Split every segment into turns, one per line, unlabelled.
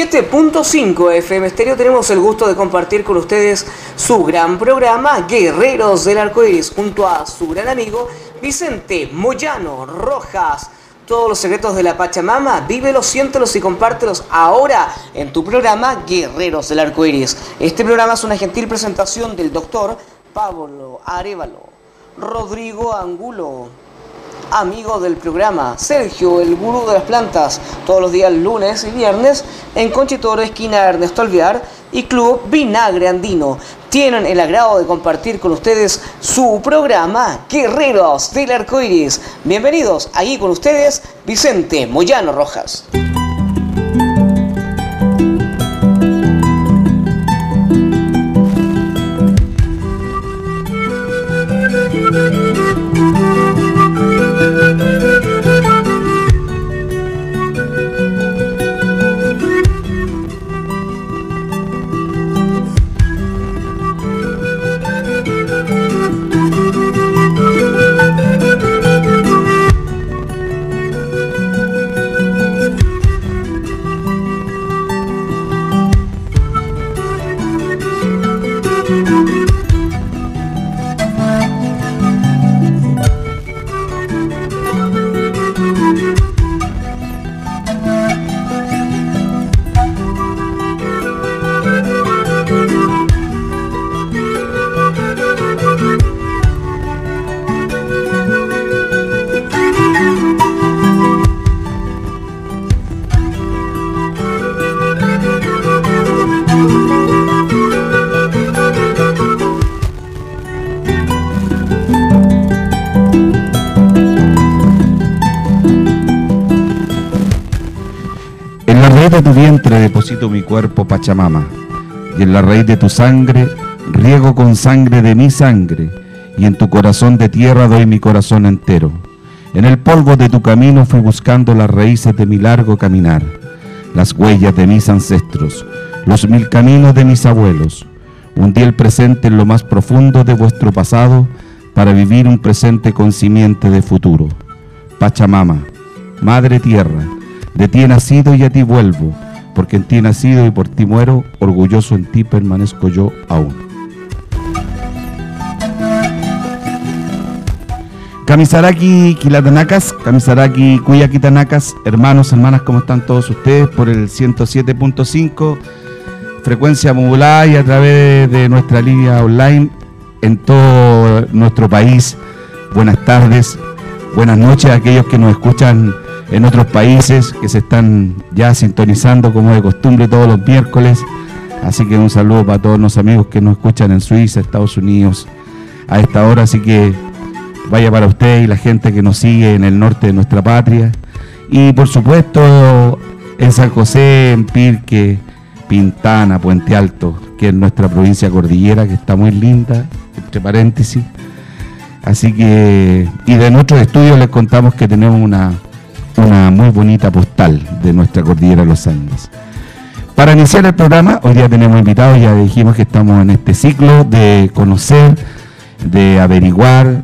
107.5 FM Estéreo. Tenemos el gusto de compartir con ustedes su gran programa Guerreros del Arcoíris junto a su gran amigo Vicente Moyano Rojas. Todos los secretos de la Pachamama, vívelos, siéntelos y compártelos ahora en tu programa Guerreros del Arcoíris. Este programa es una gentil presentación del doctor Pablo Arévalo, Rodrigo Angulo, amigo del programa, Sergio, el gurú de las plantas, todos los días lunes y viernes en Conchitoro, esquina Ernesto Alvear, y Club Vinagre Andino. Tienen el agrado de compartir con ustedes su programa Guerreros del Arcoíris. Bienvenidos, aquí con ustedes Vicente Moyano Rojas.
De tu vientre deposito mi cuerpo, Pachamama, y en la raíz de tu sangre riego con sangre de mi sangre, y en tu corazón de tierra doy mi corazón entero. En el polvo de tu camino fui buscando las raíces de mi largo caminar, las huellas de mis ancestros, los 1000 caminos de mis abuelos. Hundí el presente en lo más profundo de vuestro pasado para vivir un presente con simiente de futuro. Pachamama, Madre Tierra, de ti he nacido y a ti vuelvo, porque en ti he nacido y por ti muero, orgulloso en ti permanezco yo aún. Kamisaraki Kilatanacas, Kamisaraki Cuyaquitanakas, hermanos, hermanas, ¿cómo están todos ustedes? Por el 107.5, frecuencia modulada y a través de nuestra línea online en todo nuestro país. Buenas tardes, buenas noches a aquellos que nos escuchan en otros países que se están ya sintonizando como de costumbre todos los miércoles. Así que un saludo para todos los amigos que nos escuchan en Suiza, Estados Unidos a esta hora. Así que vaya para usted y la gente que nos sigue en el norte de nuestra patria. Y por supuesto en San José, en Pirque, Pintana, Puente Alto, que es nuestra provincia cordillera, que está muy linda, entre paréntesis. Así que, y de nuestros estudios les contamos que tenemos una muy bonita postal de nuestra cordillera de los Andes. Para iniciar el programa, hoy día tenemos invitados, ya dijimos que estamos en este ciclo de conocer, de averiguar,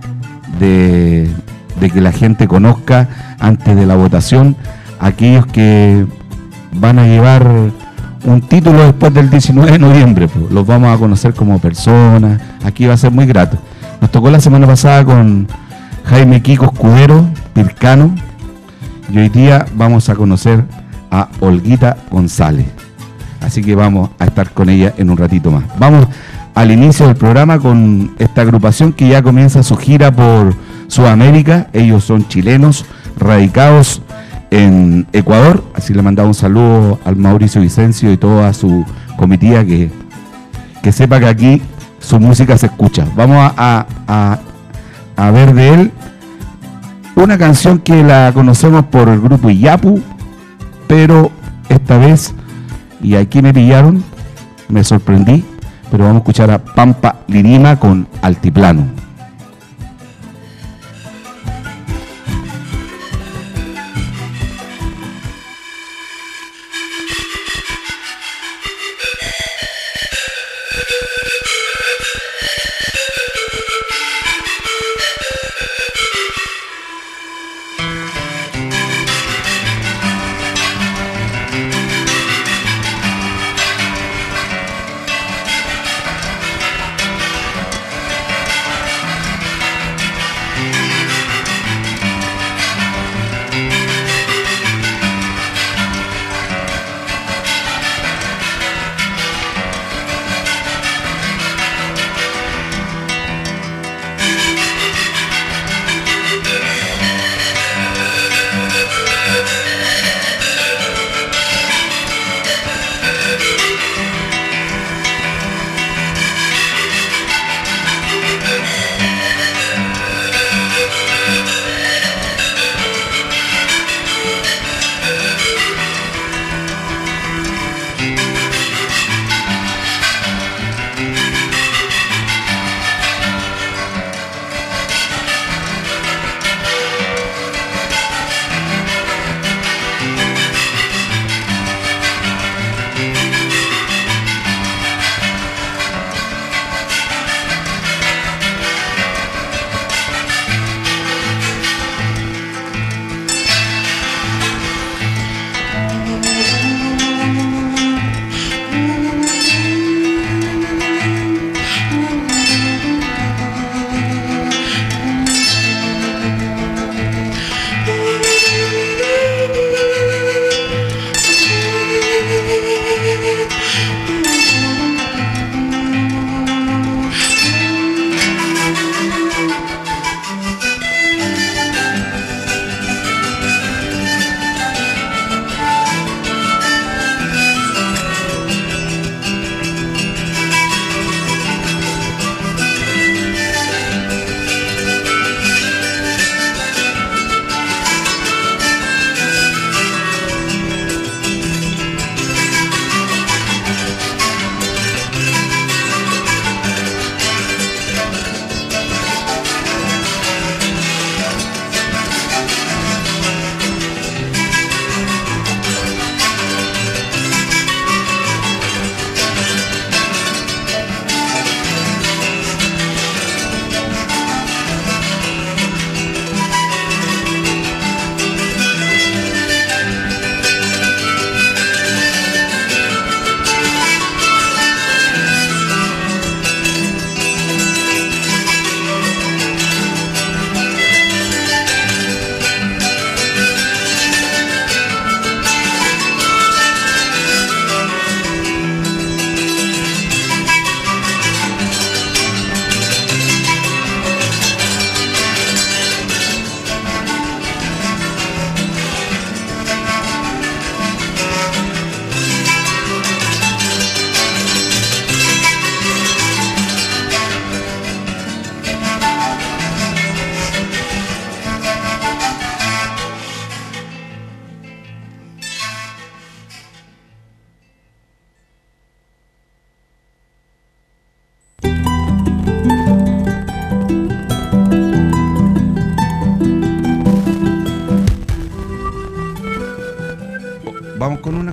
de que la gente conozca antes de la votación aquellos que van a llevar un título después del 19 de noviembre, pues, los vamos a conocer como personas. Aquí va a ser muy grato. Nos tocó la semana pasada con Jaime Kiko Escudero, pircano, y hoy día vamos a conocer a Olguita González. Así que vamos a estar con ella en un ratito más. Vamos al inicio del programa con esta agrupación que ya comienza su gira por Sudamérica. Ellos son chilenos, radicados en Ecuador. Así le mandamos un saludo al Mauricio Vicencio y toda su comitiva, que sepa que aquí su música se escucha. Vamos a ver de él una canción que la conocemos por el grupo Iyapu, pero esta vez, y aquí me pillaron, me sorprendí, pero vamos a escuchar a Pampa Lirima con Altiplano.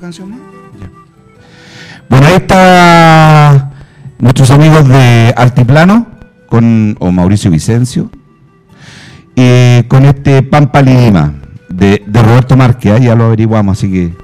canción más? Ya. Bueno, ahí está nuestros amigos de Altiplano, o Mauricio Vicencio, y con este Pampa Lima de Roberto Márquez, ya lo averiguamos, así que...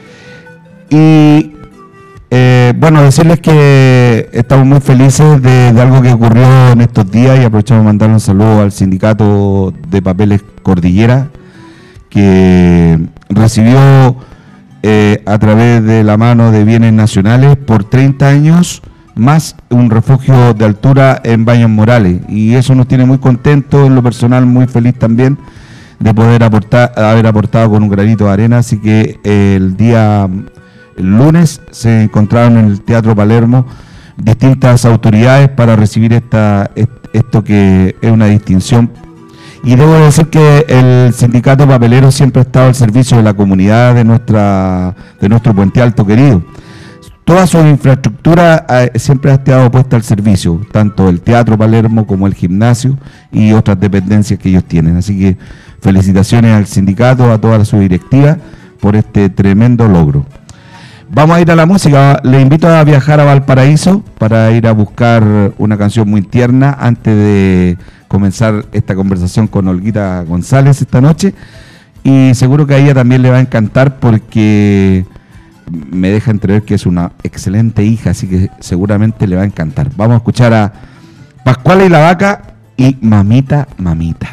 Y bueno, decirles que estamos muy felices de algo que ocurrió en estos días y aprovechamos de mandar un saludo al sindicato de papeles Cordillera, que recibió a través de la mano de Bienes Nacionales por 30 años más un refugio de altura en Baños Morales, y eso nos tiene muy contentos, en lo personal muy feliz también de poder haber aportado con un granito de arena. Así que el lunes se encontraron en el Teatro Palermo distintas autoridades para recibir esto que es una distinción. Y debo decir que el sindicato papelero siempre ha estado al servicio de la comunidad de nuestro Puente Alto querido. Toda su infraestructura siempre ha estado puesta al servicio, tanto el Teatro Palermo como el gimnasio y otras dependencias que ellos tienen. Así que felicitaciones al sindicato, a toda su directiva por este tremendo logro. Vamos a ir a la música. Le invito a viajar a Valparaíso para ir a buscar una canción muy tierna antes de comenzar esta conversación con Olguita González esta noche. Y seguro que a ella también le va a encantar porque me deja entrever que es una excelente hija, así que seguramente le va a encantar. Vamos a escuchar a Pascuala y la Vaca y Mamita, Mamita.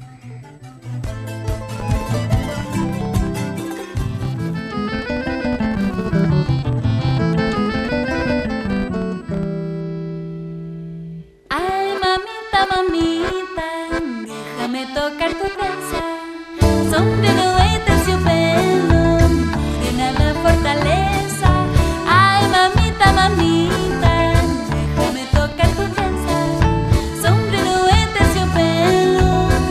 Ay, mamita, mamita, déjame tocar tu casa, sombrero de terciopelo, morena la fortaleza. Ay, mamita, mamita, déjame tocar tu casa, sombrero de terciopelo,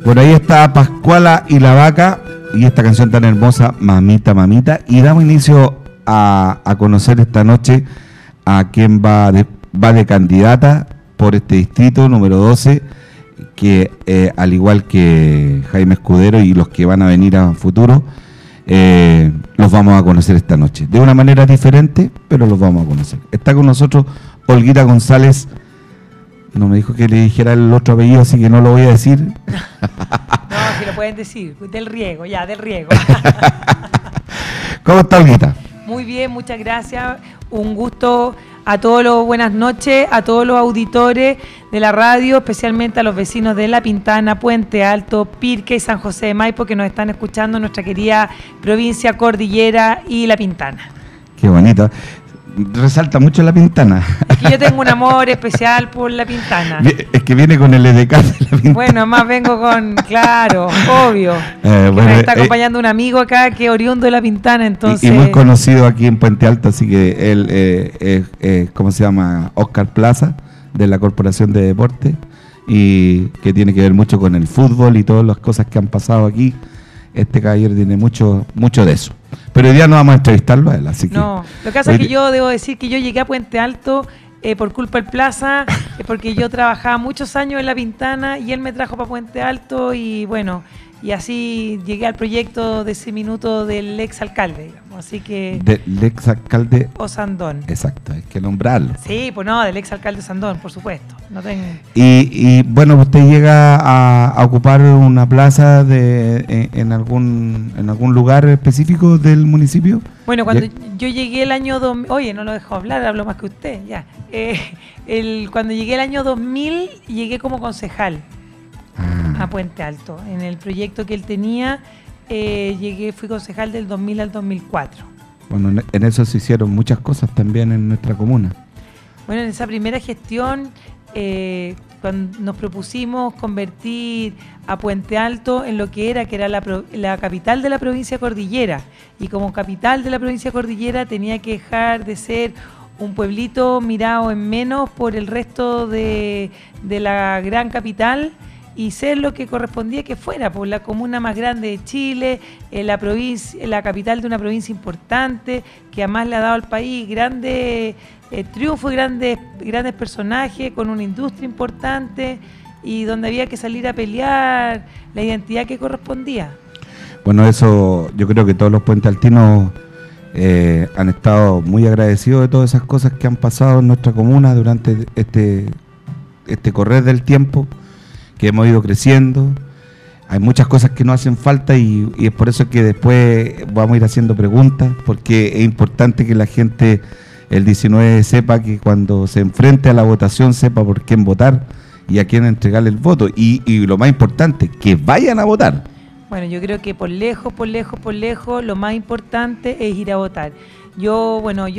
Por ahí está Pascuala y la Vaca y esta canción tan hermosa, Mamita, Mamita. Y damos inicio a conocer esta noche a quien va de candidata por este distrito número 12, que al igual que Jaime Escudero y los que van a venir a futuro, los vamos a conocer esta noche. De una manera diferente, pero los vamos a conocer. Está con nosotros Olguita González. No me dijo que le dijera el otro apellido, así que no lo voy a decir.
No, si lo pueden decir, del Riego.
¿Cómo está, Olguita?
Muy bien, muchas gracias. Un gusto a todos los buenas noches, a todos los auditores de la radio, especialmente a los vecinos de La Pintana, Puente Alto, Pirque y San José de Maipo, que nos están escuchando en nuestra querida provincia Cordillera y La Pintana.
Qué bonito. Resalta mucho La Pintana.
Es que yo tengo un amor especial por La Pintana.
Es que viene con el EDK de La Pintana.
Bueno, más vengo con, claro, obvio. Bueno, me está acompañando un amigo acá que es oriundo de La Pintana, entonces...
Y muy conocido aquí en Puente Alto, así que él, ¿cómo se llama? Oscar Plaza, de la Corporación de Deporte, y que tiene que ver mucho con el fútbol y todas las cosas que han pasado aquí. Este caballero tiene mucho de eso. Pero hoy día no vamos a entrevistarlo a él, así que...
No, lo que pasa es que yo debo decir que yo llegué a Puente Alto por culpa del Plaza, porque yo trabajaba muchos años en La Pintana y él me trajo para Puente Alto y bueno, y así llegué al proyecto de ese minuto del ex alcalde, digamos. Así que...
Del ex alcalde...
Osandón.
Exacto, hay que nombrarlo.
Sí, pues no, del ex alcalde Osandón, por supuesto. No tengo...
Y bueno, usted llega a ocupar una plaza en algún lugar específico del municipio.
Bueno, cuando yo llegué el año 2000, oye, no lo dejo hablar, hablo más que usted, ya. Cuando llegué el año 2000, llegué como concejal a Puente Alto. En el proyecto que él tenía, fui concejal del 2000 al 2004.
Bueno, en eso se hicieron muchas cosas también en nuestra comuna.
Bueno, en esa primera gestión, cuando nos propusimos convertir a Puente Alto en lo que era la capital de la provincia Cordillera, y como capital de la provincia Cordillera tenía que dejar de ser un pueblito mirado en menos por el resto de la gran capital y ser lo que correspondía que fuera, por la comuna más grande de Chile, la capital de una provincia importante, que además le ha dado al país grandes triunfos, grandes personajes, con una industria importante y donde había que salir a pelear la identidad que correspondía. Bueno,
eso yo creo que todos los puentealtinos han estado muy agradecidos de todas esas cosas que han pasado en nuestra comuna durante este correr del tiempo, que hemos ido creciendo. Hay muchas cosas que no hacen falta y es por eso que después vamos a ir haciendo preguntas, porque es importante que la gente el 19 sepa que cuando se enfrente a la votación sepa por quién votar y a quién entregarle el voto, y lo más importante, que vayan a votar.
Bueno, yo creo que por lejos, lo más importante es ir a votar. Yo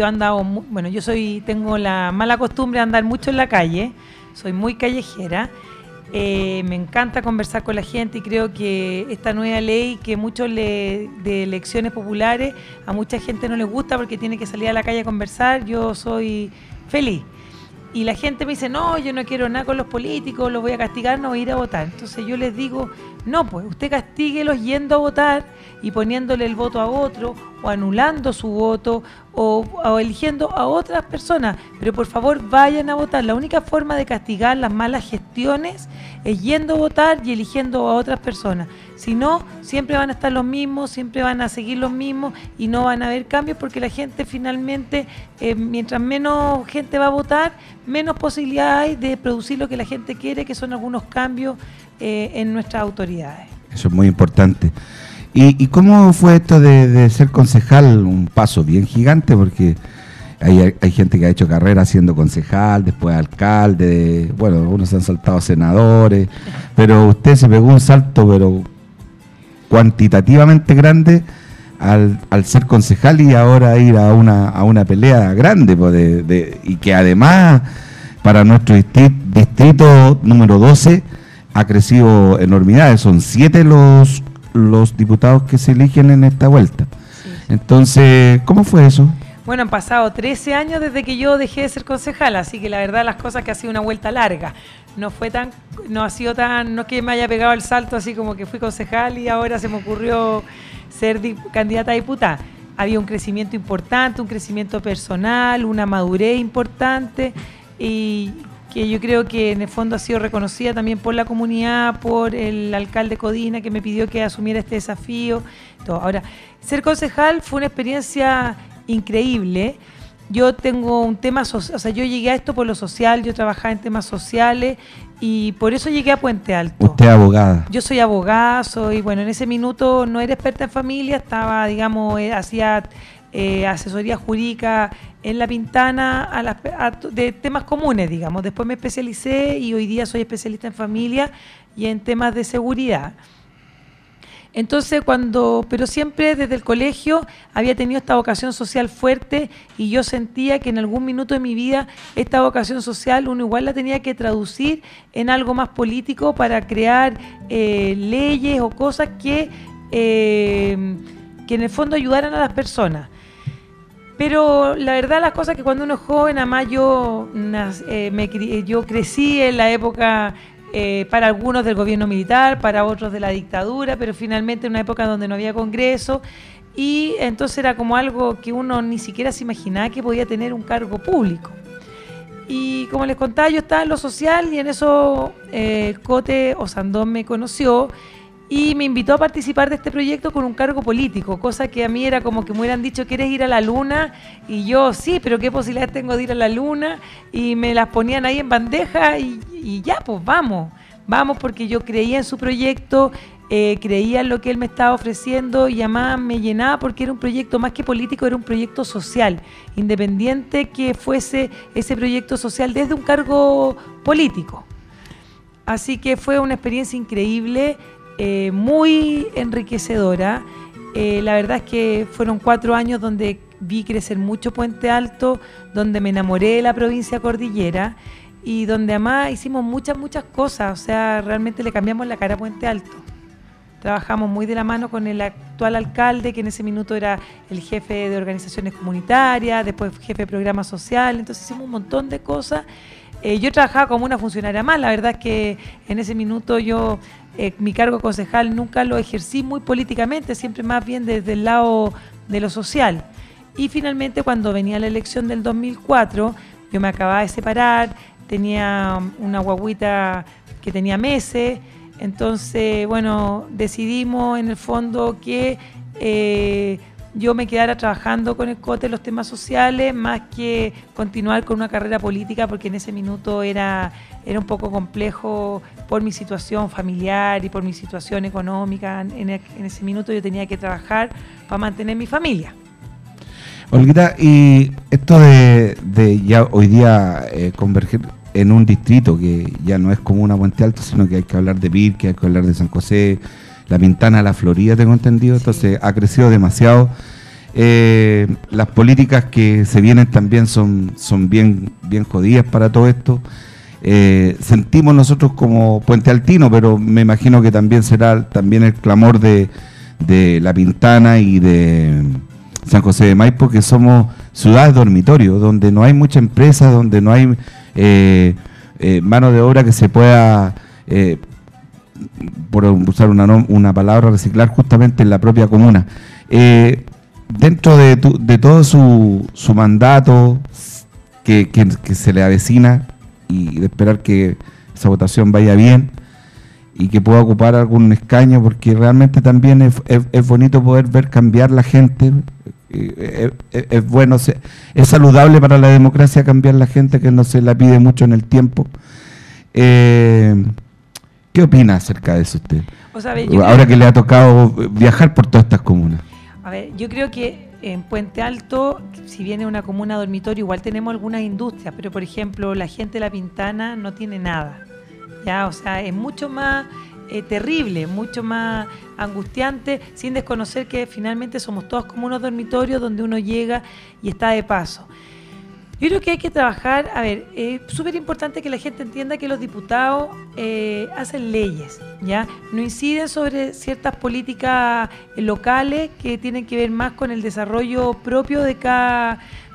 tengo la mala costumbre de andar mucho en la calle, soy muy callejera. Me encanta conversar con la gente y creo que esta nueva ley que de elecciones populares a mucha gente no les gusta porque tiene que salir a la calle a conversar, yo soy feliz. Y la gente me dice, no, yo no quiero nada con los políticos, los voy a castigar, no voy a ir a votar. Entonces yo les digo, no, pues usted castíguelos yendo a votar y poniéndole el voto a otro, o anulando su voto, o eligiendo a otras personas. Pero por favor vayan a votar. La única forma de castigar las malas gestiones es yendo a votar y eligiendo a otras personas. Si no, siempre van a estar los mismos, siempre van a seguir los mismos y no van a haber cambios, porque la gente finalmente, mientras menos gente va a votar, menos posibilidad hay de producir lo que la gente quiere, que son algunos cambios en nuestras autoridades.
Eso es muy importante. ¿Y cómo fue esto de ser concejal? Un paso bien gigante, porque hay gente que ha hecho carrera siendo concejal, después alcalde, bueno, algunos se han saltado senadores, pero usted se pegó un salto, pero cuantitativamente grande, al ser concejal y ahora ir a una pelea grande, y que además para nuestro distrito número 12 ha crecido enormidades. Son 7 los diputados que se eligen en esta vuelta. Sí. Entonces, ¿cómo fue eso?
Bueno, han pasado 13 años desde que yo dejé de ser concejal, así que la verdad las cosas que ha sido una vuelta larga. no ha sido tan, no es que me haya pegado el salto así como que fui concejal y ahora se me ocurrió ser candidata a diputada. Había un crecimiento importante, un crecimiento personal, una madurez importante y que yo creo que en el fondo ha sido reconocida también por la comunidad, por el alcalde Codina que me pidió que asumiera este desafío. Todo. Ahora, ser concejal fue una experiencia increíble. Yo tengo un tema, o sea, yo llegué a esto por lo social, yo trabajaba en temas sociales y por eso llegué a Puente Alto.
Usted es abogada.
Yo soy abogada, bueno, en ese minuto no era experta en familia, estaba, digamos, hacía asesoría jurídica en La Pintana de temas comunes, digamos. Después me especialicé y hoy día soy especialista en familia y en temas de seguridad. Entonces, pero siempre desde el colegio había tenido esta vocación social fuerte y yo sentía que en algún minuto de mi vida esta vocación social uno igual la tenía que traducir en algo más político para crear leyes o cosas que en el fondo ayudaran a las personas. Pero la verdad las cosas que cuando uno es joven, además yo crecí en la época... para algunos del gobierno militar, para otros de la dictadura, pero finalmente en una época donde no había congreso y entonces era como algo que uno ni siquiera se imaginaba que podía tener un cargo público. Y como les contaba, yo estaba en lo social y en eso Cote Osandón me conoció y me invitó a participar de este proyecto con un cargo político, cosa que a mí era como que me hubieran dicho, ¿quieres ir a la luna? Y yo, sí, pero ¿qué posibilidades tengo de ir a la luna? Y me las ponían ahí en bandeja y ya, pues vamos porque yo creía en su proyecto, creía en lo que él me estaba ofreciendo y además me llenaba porque era un proyecto más que político, era un proyecto social, independiente que fuese ese proyecto social desde un cargo político. Así que fue una experiencia increíble, muy enriquecedora. La verdad es que fueron 4 años donde vi crecer mucho Puente Alto, donde me enamoré de la provincia cordillera y donde además hicimos muchas cosas, o sea, realmente le cambiamos la cara a Puente Alto. Trabajamos muy de la mano con el actual alcalde, que en ese minuto era el jefe de organizaciones comunitarias, después jefe de programa social, entonces hicimos un montón de cosas. Yo trabajaba como una funcionaria más, la verdad es que en ese minuto yo mi cargo concejal nunca lo ejercí muy políticamente, siempre más bien desde el lado de lo social. Y finalmente cuando venía la elección del 2004, yo me acababa de separar, tenía una guagüita que tenía meses, entonces bueno, decidimos en el fondo que yo me quedara trabajando con el Cote en los temas sociales más que continuar con una carrera política porque en ese minuto era un poco complejo por mi situación familiar y por mi situación económica. En ese minuto yo tenía que trabajar para mantener mi familia.
Olguita, y esto de ya hoy día converger en un distrito que ya no es como una Puente Alto, sino que hay que hablar de Pirque, hay que hablar de San José, La Pintana, La Florida, tengo entendido, sí. Entonces ha crecido demasiado. Las políticas que se vienen también son bien jodidas para todo esto. Sentimos nosotros como Puente Altino, pero me imagino que también será también el clamor de La Pintana y de San José de Maipo, que somos ciudades dormitorio, donde no hay mucha empresa, donde no hay mano de obra que se pueda, por usar una palabra, reciclar justamente en la propia comuna. Dentro de todo su mandato que se le avecina y de esperar que esa votación vaya bien y que pueda ocupar algún escaño, porque realmente también es bonito poder ver cambiar la gente. Es bueno, es saludable para la democracia cambiar la gente, que no se la pide mucho en el tiempo. ¿Qué opina acerca de eso usted? O sea, ahora que le ha tocado viajar por todas estas comunas.
A ver, yo creo que en Puente Alto, si bien es una comuna dormitorio, igual tenemos algunas industrias, pero por ejemplo la gente de La Pintana no tiene nada, ¿ya? O sea, es mucho más terrible, mucho más angustiante, sin desconocer que finalmente somos todos como unos dormitorios donde uno llega y está de paso. Yo creo que hay que trabajar, a ver, es súper importante que la gente entienda que los diputados hacen leyes, ¿ya? No inciden sobre ciertas políticas locales que tienen que ver más con el desarrollo propio de cada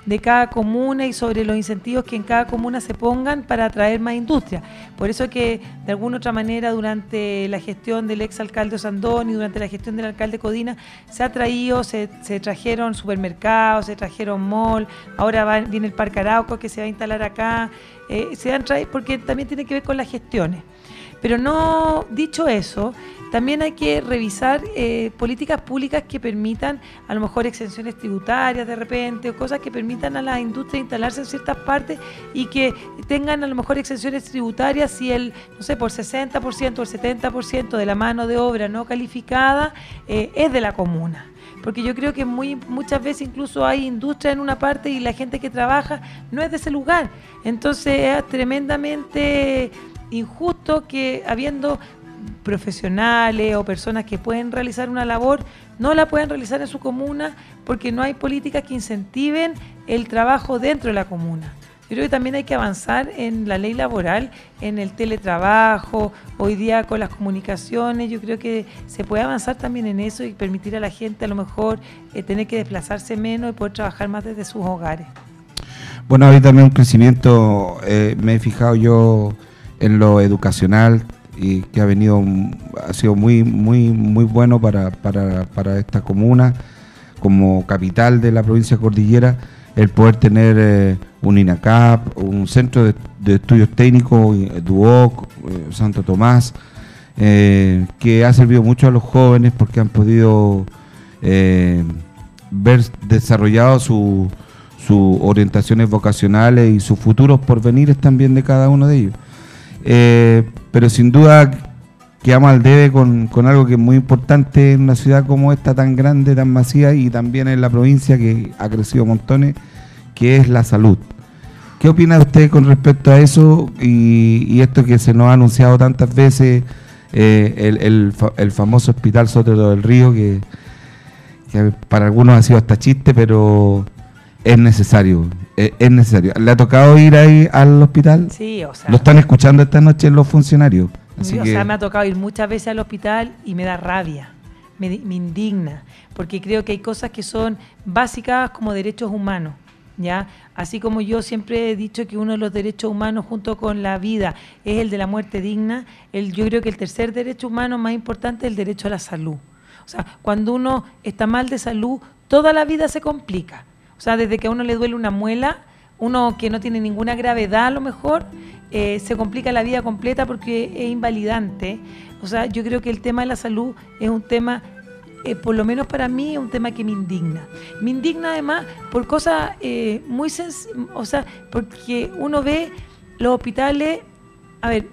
de cada comuna y sobre los incentivos que en cada comuna se pongan para atraer más industria. Por eso que de alguna otra manera durante la gestión del exalcalde Osandón y durante la gestión del alcalde Codina se ha traído, se trajeron supermercados, se trajeron mall, ahora viene el Parque Arauco que se va a instalar acá, se han traído porque también tiene que ver con las gestiones. Pero no, dicho eso, también hay que revisar políticas públicas que permitan a lo mejor exenciones tributarias de repente o cosas que permitan a la industria instalarse en ciertas partes y que tengan a lo mejor exenciones tributarias si el, no sé, por 60% o el 70% de la mano de obra no calificada es de la comuna. Porque yo creo que muchas veces incluso hay industria en una parte y la gente que trabaja no es de ese lugar. Entonces es tremendamente injusto que habiendo profesionales o personas que pueden realizar una labor, no la pueden realizar en su comuna porque no hay políticas que incentiven el trabajo dentro de la comuna. Yo creo que también hay que avanzar en la ley laboral, en el teletrabajo, hoy día con las comunicaciones, yo creo que se puede avanzar también en eso y permitir a la gente a lo mejor tener que desplazarse menos y poder trabajar más desde sus hogares.
Bueno, hay también un crecimiento, me he fijado yo en lo educacional y que ha sido muy bueno para esta comuna como capital de la provincia de Cordillera, el poder tener un INACAP, un centro de estudios técnicos, DUOC, Santo Tomás, que ha servido mucho a los jóvenes porque han podido ver desarrollado sus orientaciones vocacionales y sus futuros porvenires también de cada uno de ellos. Pero sin duda quedamos al debe con algo que es muy importante en una ciudad como esta, tan grande, tan masiva, y también en la provincia que ha crecido montones, que es la salud. ¿Qué opina usted con respecto a eso y esto que se nos ha anunciado tantas veces, el famoso Hospital Sotero del Río, que para algunos ha sido hasta chiste, pero es necesario? Es necesario. ¿Le ha tocado ir ahí al hospital?
Sí, o sea...
Lo están escuchando esta noche los funcionarios. Así
o
que...
sea, me ha tocado ir muchas veces al hospital y me da rabia, me indigna, porque creo que hay cosas que son básicas como derechos humanos, ¿ya? Así como yo siempre he dicho que uno de los derechos humanos junto con la vida es el de la muerte digna, yo creo que el tercer derecho humano más importante es el derecho a la salud. O sea, cuando uno está mal de salud, toda la vida se complica. O sea, desde que a uno le duele una muela, uno que no tiene ninguna gravedad a lo mejor, se complica la vida completa porque es invalidante. O sea, yo creo que el tema de la salud es un tema, por lo menos para mí, es un tema que me indigna. Me indigna además por cosas muy sencillas, o sea, porque uno ve los hospitales, a ver,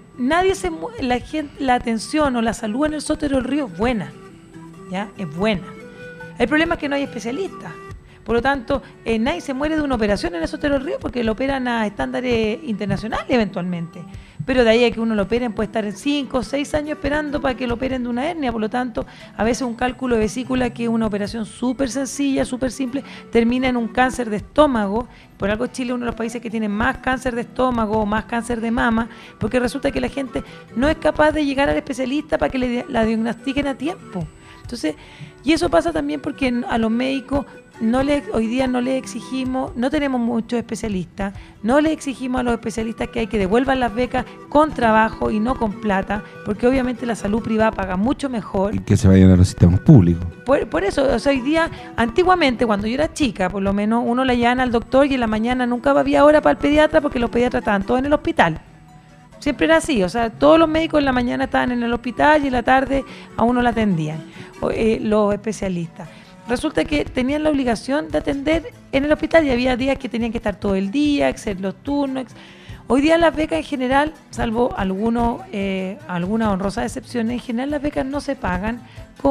la atención o la salud en el Sotero del Río es buena, ¿ya? Es buena. El problema es que no hay especialistas. Por lo tanto, nadie se muere de una operación en el Sotero del Río porque lo operan a estándares internacionales eventualmente. Pero de ahí a que uno lo operen puede estar en 5 o 6 años esperando para que lo operen de una hernia. Por lo tanto, a veces un cálculo de vesícula, que es una operación súper sencilla, súper simple, termina en un cáncer de estómago. Por algo Chile es uno de los países que tiene más cáncer de estómago o más cáncer de mama, porque resulta que la gente no es capaz de llegar al especialista para que la diagnostiquen a tiempo. Entonces, y eso pasa también porque a los médicos hoy día no les exigimos, no tenemos muchos especialistas, no les exigimos a los especialistas que hay que devuelvan las becas con trabajo y no con plata, porque obviamente la salud privada paga mucho mejor.
Y que se vayan a los sistemas públicos.
Por eso, o sea, hoy día, antiguamente cuando yo era chica, por lo menos uno la llevaban al doctor y en la mañana nunca había hora para el pediatra porque los pediatras estaban todos en el hospital. Siempre era así, o sea, todos los médicos en la mañana estaban en el hospital y en la tarde a uno la atendían, los especialistas. Resulta que tenían la obligación de atender en el hospital y había días que tenían que estar todo el día, hacer los turnos. Hoy día las becas en general, salvo algunas honrosas excepciones, en general las becas no se pagan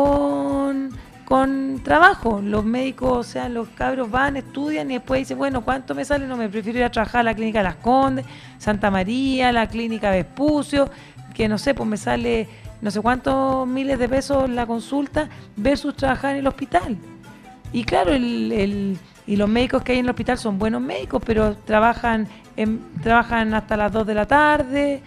con trabajo. Los médicos, o sea, los cabros van, estudian y después dicen, bueno, ¿cuánto me sale? No, me prefiero ir a trabajar a la clínica Las Condes, Santa María, la clínica Vespucio, que no sé, pues me sale no sé cuántos miles de pesos la consulta versus trabajar en el hospital. Y claro, y los médicos que hay en el hospital son buenos médicos, pero trabajan hasta las 2 de la tarde,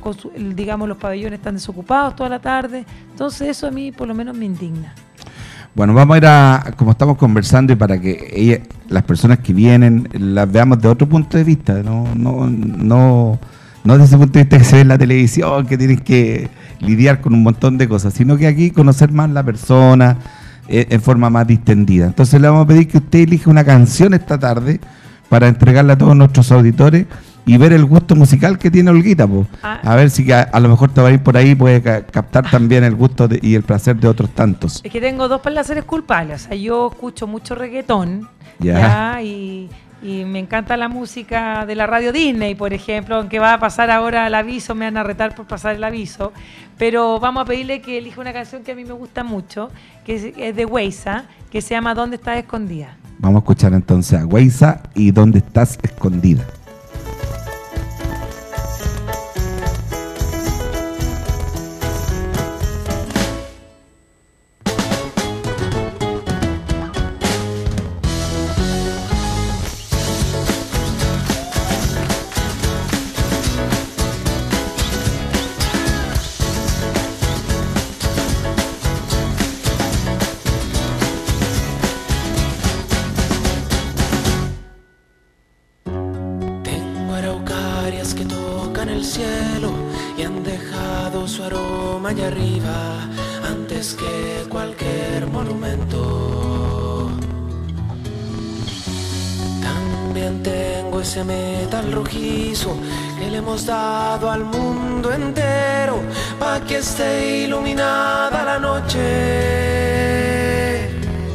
digamos los pabellones están desocupados toda la tarde. Entonces eso a mí por lo menos me indigna.
Bueno, vamos a ir a, como estamos conversando, y para que las personas que vienen las veamos de otro punto de vista, no desde ese punto de vista que se ve en la televisión, que tienen que lidiar con un montón de cosas, sino que aquí conocer más la persona en forma más distendida. Entonces le vamos a pedir que usted elija una canción esta tarde para entregarla a todos nuestros auditores y ver el gusto musical que tiene Olguita, po. A ver si a lo mejor te va a ir por ahí, puede captar también el gusto y el placer de otros tantos.
Es que tengo dos placeres culpables. O sea, yo escucho mucho reggaetón, y me encanta la música de la radio Disney, por ejemplo, aunque va a pasar ahora el aviso, me van a retar por pasar el aviso, pero vamos a pedirle que elija una canción que a mí me gusta mucho, que es de Weisa, que se llama ¿Dónde estás escondida?
Vamos a escuchar entonces a Weisa y ¿Dónde estás escondida?
Dado al mundo entero pa' que esté iluminada la noche.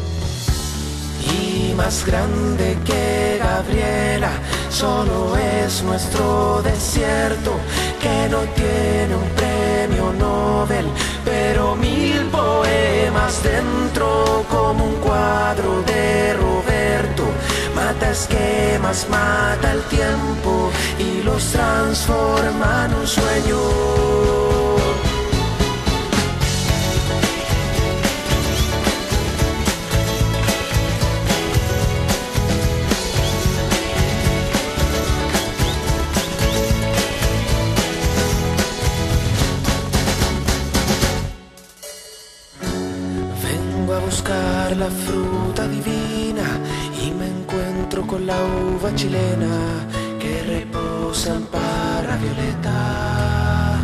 Y más grande que Gabriela solo es nuestro desierto, que no tiene un premio Nobel, pero 1000 poemas dentro como un cuadro de Roberto. Mata esquemas, mata el tiempo y los transforma en un sueño. Vengo a buscar la fruta divina y me encuentro con la uva chilena que reposa en Parra Violeta.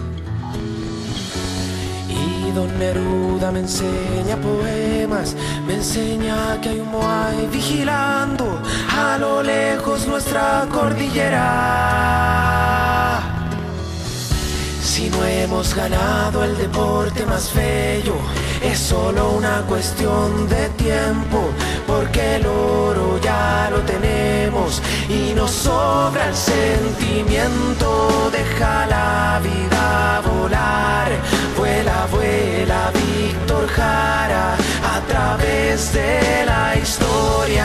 Y don Neruda me enseña poemas, me enseña que hay un Moai vigilando a lo lejos nuestra cordillera. Si no hemos ganado el deporte más bello, es solo una cuestión de tiempo, porque el oro ya lo tenemos y nos sobra el sentimiento. Deja la vida volar, vuela, vuela, Víctor Jara, a través de la historia.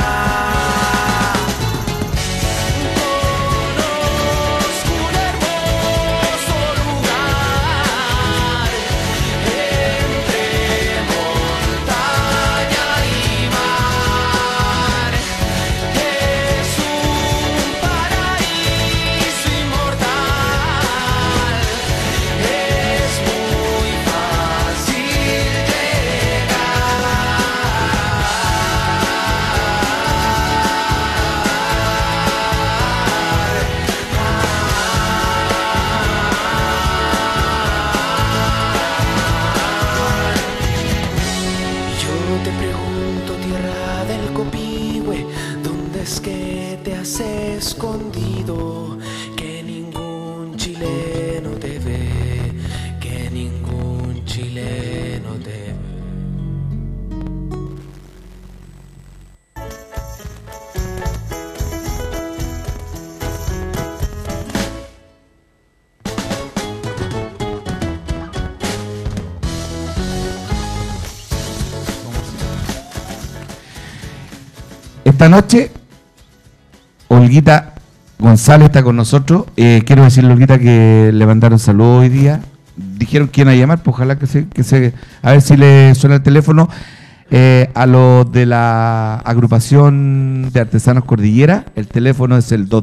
Escondido, que ningún chileno te ve, que ningún chileno te ve.
Esta noche Olguita González está con nosotros. Quiero decirle, Olguita, que le mandaron saludos hoy día. Dijeron que iban a llamar, pues ojalá que se a ver si le suena el teléfono. A los de la agrupación de artesanos Cordillera, el teléfono es el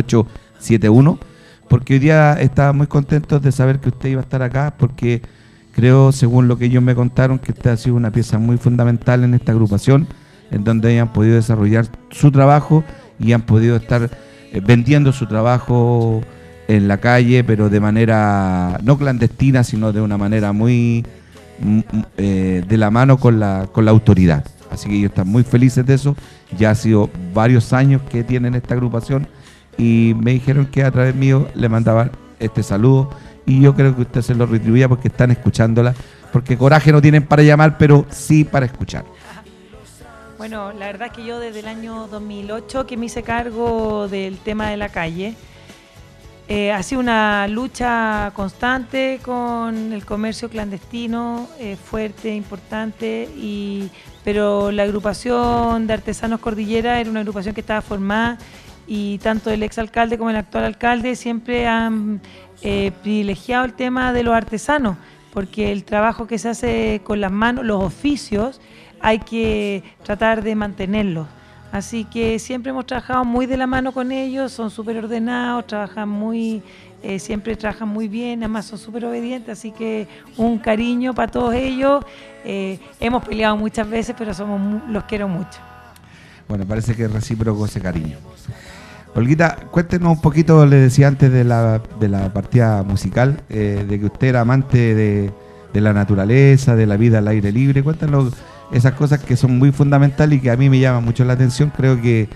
22-872-7871, porque hoy día estaba muy contentos de saber que usted iba a estar acá, porque creo, según lo que ellos me contaron, que esta ha sido una pieza muy fundamental en esta agrupación, en donde ellos han podido desarrollar su trabajo y han podido estar vendiendo su trabajo en la calle, pero de manera no clandestina, sino de una manera muy de la mano con la autoridad. Así que ellos están muy felices de eso. Ya ha sido varios años que tienen esta agrupación y me dijeron que a través mío le mandaban este saludo, y yo creo que usted se lo retribuía porque están escuchándola, porque coraje no tienen para llamar, pero sí para escuchar.
Bueno, la verdad es que yo desde el año 2008 que me hice cargo del tema de la calle, ha sido una lucha constante con el comercio clandestino, fuerte, importante, pero la agrupación de Artesanos Cordillera era una agrupación que estaba formada, y tanto el exalcalde como el actual alcalde siempre han privilegiado el tema de los artesanos, porque el trabajo que se hace con las manos, los oficios, hay que tratar de mantenerlos. Así que siempre hemos trabajado muy de la mano con ellos, son súper ordenados, siempre trabajan muy bien, además son súper obedientes, así que un cariño para todos ellos. Hemos peleado muchas veces, pero los quiero mucho.
Bueno, parece que es recíproco ese cariño. Olguita, cuéntenos un poquito, le decía antes de la partida musical, de que usted era amante de la naturaleza, de la vida al aire libre. Cuéntanos esas cosas que son muy fundamentales y que a mí me llaman mucho la atención. Creo que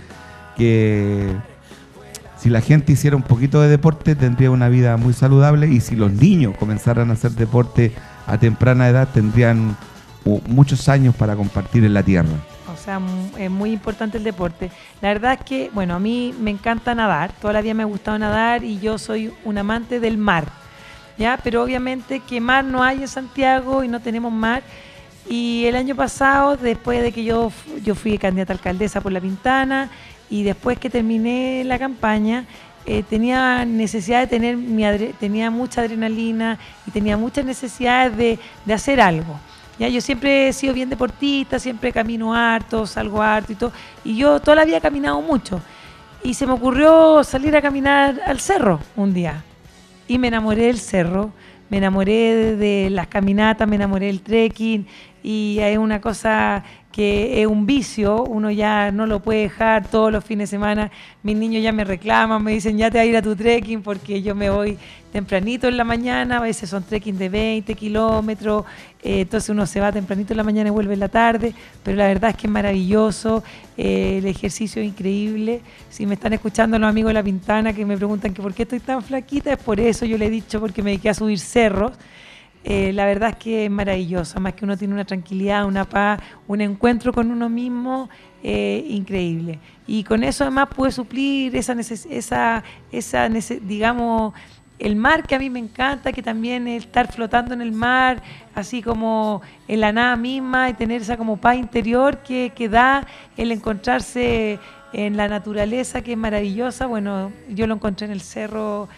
si la gente hiciera un poquito de deporte tendría una vida muy saludable, y si los niños comenzaran a hacer deporte a temprana edad tendrían muchos años para compartir en la tierra.
O sea, es muy importante el deporte. La verdad es que, bueno, a mí me encanta nadar, toda la vida me ha gustado nadar y yo soy un amante del mar, ¿ya? Pero obviamente que mar no hay en Santiago y no tenemos mar. Y el año pasado, después de que yo fui candidata a alcaldesa por La Pintana, y después que terminé la campaña, tenía necesidad de tenía mucha adrenalina y tenía muchas necesidades de hacer algo. Ya, yo siempre he sido bien deportista, siempre camino harto, salgo harto y todo, y yo toda la vida he caminado mucho. Y se me ocurrió salir a caminar al cerro un día, y me enamoré del cerro, me enamoré de las caminatas, me enamoré del trekking, y es una cosa que es un vicio, uno ya no lo puede dejar. Todos los fines de semana mis niños ya me reclaman, me dicen ya te vas a ir a tu trekking, porque yo me voy tempranito en la mañana, a veces son trekking de 20 kilómetros, entonces uno se va tempranito en la mañana y vuelve en la tarde, pero la verdad es que es maravilloso, el ejercicio es increíble. Si me están escuchando los amigos de La Pintana que me preguntan que por qué estoy tan flaquita, es por eso, yo le he dicho, porque me dediqué a subir cerros. La verdad es que es maravilloso, además que uno tiene una tranquilidad, una paz, un encuentro con uno mismo increíble. Y con eso además pude suplir digamos, el mar, que a mí me encanta, que también es estar flotando en el mar, así como en la nada misma, y tener esa como paz interior que da el encontrarse en la naturaleza, que es maravillosa. Bueno, yo lo encontré en el cerro,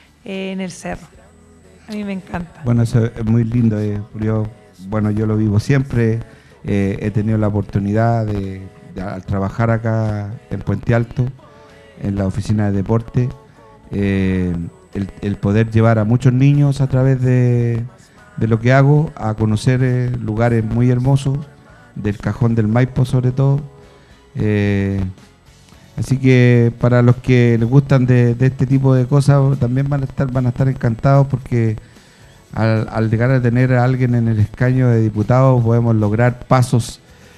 A mí me encanta.
Bueno, eso es muy lindo. Yo lo vivo siempre. He tenido la oportunidad al trabajar acá en Puente Alto, en la oficina de deporte, el poder llevar a muchos niños a través de lo que hago a conocer lugares muy hermosos, del Cajón del Maipo sobre todo. Así que para los que les gustan de este tipo de cosas también van a estar encantados, porque al llegar a tener a alguien en el escaño de diputado podemos lograr pasos,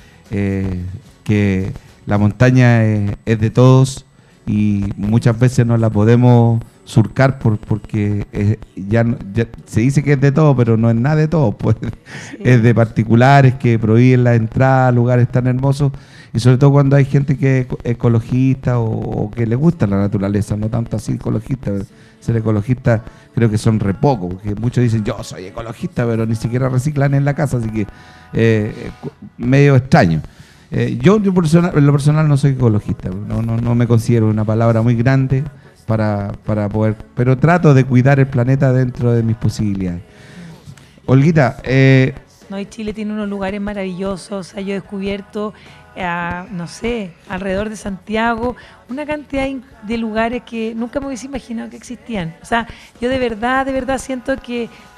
que la montaña es de todos y muchas veces no la podemos surcar porque ya se dice que es de todo, pero no es nada de todo, pues sí. Es de particulares que prohíben la entrada a lugares tan hermosos, y sobre todo cuando hay gente que es ecologista o que le gusta la naturaleza, no tanto así ecologista. Ser ecologista creo que son re poco, porque muchos dicen yo soy ecologista, pero ni siquiera reciclan en la casa, así que medio extraño. Yo en lo personal no soy ecologista, no me considero una palabra muy grande para poder, pero trato de cuidar el planeta dentro de mis posibilidades. Olguita,
no, y Chile tiene unos lugares maravillosos. O sea, yo he descubierto, no sé, alrededor de Santiago, una cantidad de lugares que nunca me hubiese imaginado que existían. O sea, yo de verdad siento que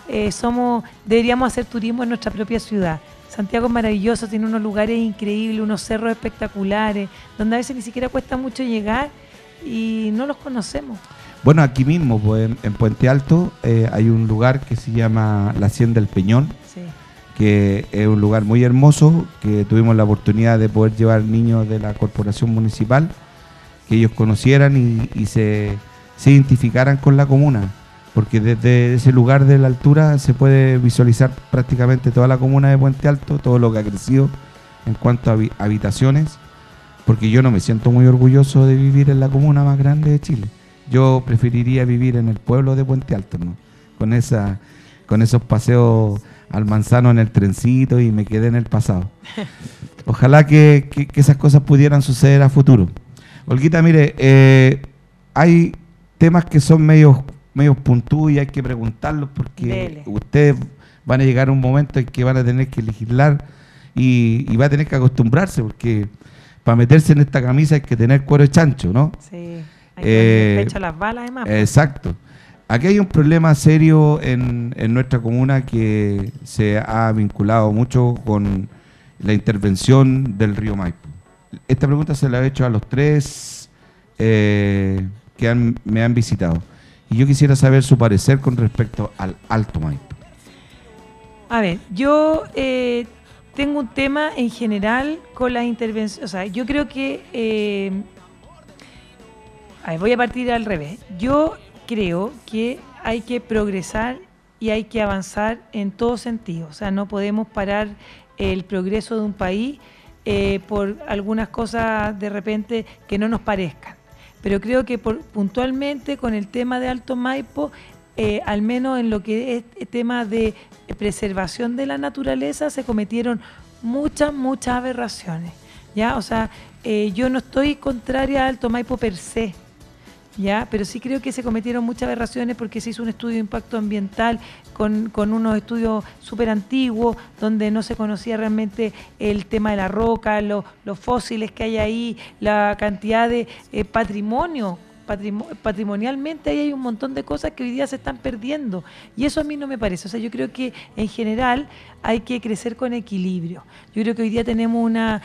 deberíamos hacer turismo en nuestra propia ciudad. Santiago es maravilloso, tiene unos lugares increíbles, unos cerros espectaculares, donde a veces ni siquiera cuesta mucho llegar y no los conocemos.
Bueno, aquí mismo, pues, en Puente Alto, hay un lugar que se llama la Hacienda del Peñón,
Sí.
que es un lugar muy hermoso, que tuvimos la oportunidad de poder llevar niños de la corporación municipal, que ellos conocieran y se identificaran con la comuna, porque desde ese lugar de la altura se puede visualizar prácticamente toda la comuna de Puente Alto, todo lo que ha crecido en cuanto a habitaciones, porque yo no me siento muy orgulloso de vivir en la comuna más grande de Chile. Yo preferiría vivir en el pueblo de Puente Alto, ¿no? Con esos paseos al Manzano en el trencito y me quedé en el pasado. Ojalá que esas cosas pudieran suceder a futuro. Olguita, mire, hay temas que son medios puntúos y hay que preguntarlos porque
Dele.
ustedes van a llegar a un momento en que van a tener que legislar y va a tener que acostumbrarse, porque para meterse en esta camisa hay que tener cuero de chancho, ¿no?
Sí, hay que echar las balas además.
Exacto. Aquí hay un problema serio en nuestra comuna que se ha vinculado mucho con la intervención del río Maipo. Esta pregunta se la he hecho a los tres que me han visitado. Y yo quisiera saber su parecer con respecto al Alto Maipo.
A ver, yo tengo un tema en general con las intervenciones. O sea, yo creo que... voy a partir al revés. Yo creo que hay que progresar y hay que avanzar en todo sentido. O sea, no podemos parar el progreso de un país por algunas cosas de repente que no nos parezcan. Pero creo que puntualmente con el tema de Alto Maipo, al menos en lo que es el tema de preservación de la naturaleza, se cometieron muchas aberraciones, ¿ya? O sea, yo no estoy contraria a Alto Maipo per se, ¿ya? Pero sí creo que se cometieron muchas aberraciones porque se hizo un estudio de impacto ambiental con unos estudios súper antiguos, donde no se conocía realmente el tema de la roca, los fósiles que hay ahí, la cantidad de patrimonio. Patrimonialmente ahí hay un montón de cosas que hoy día se están perdiendo y eso a mí no me parece. O sea, yo creo que en general hay que crecer con equilibrio. Yo creo que hoy día tenemos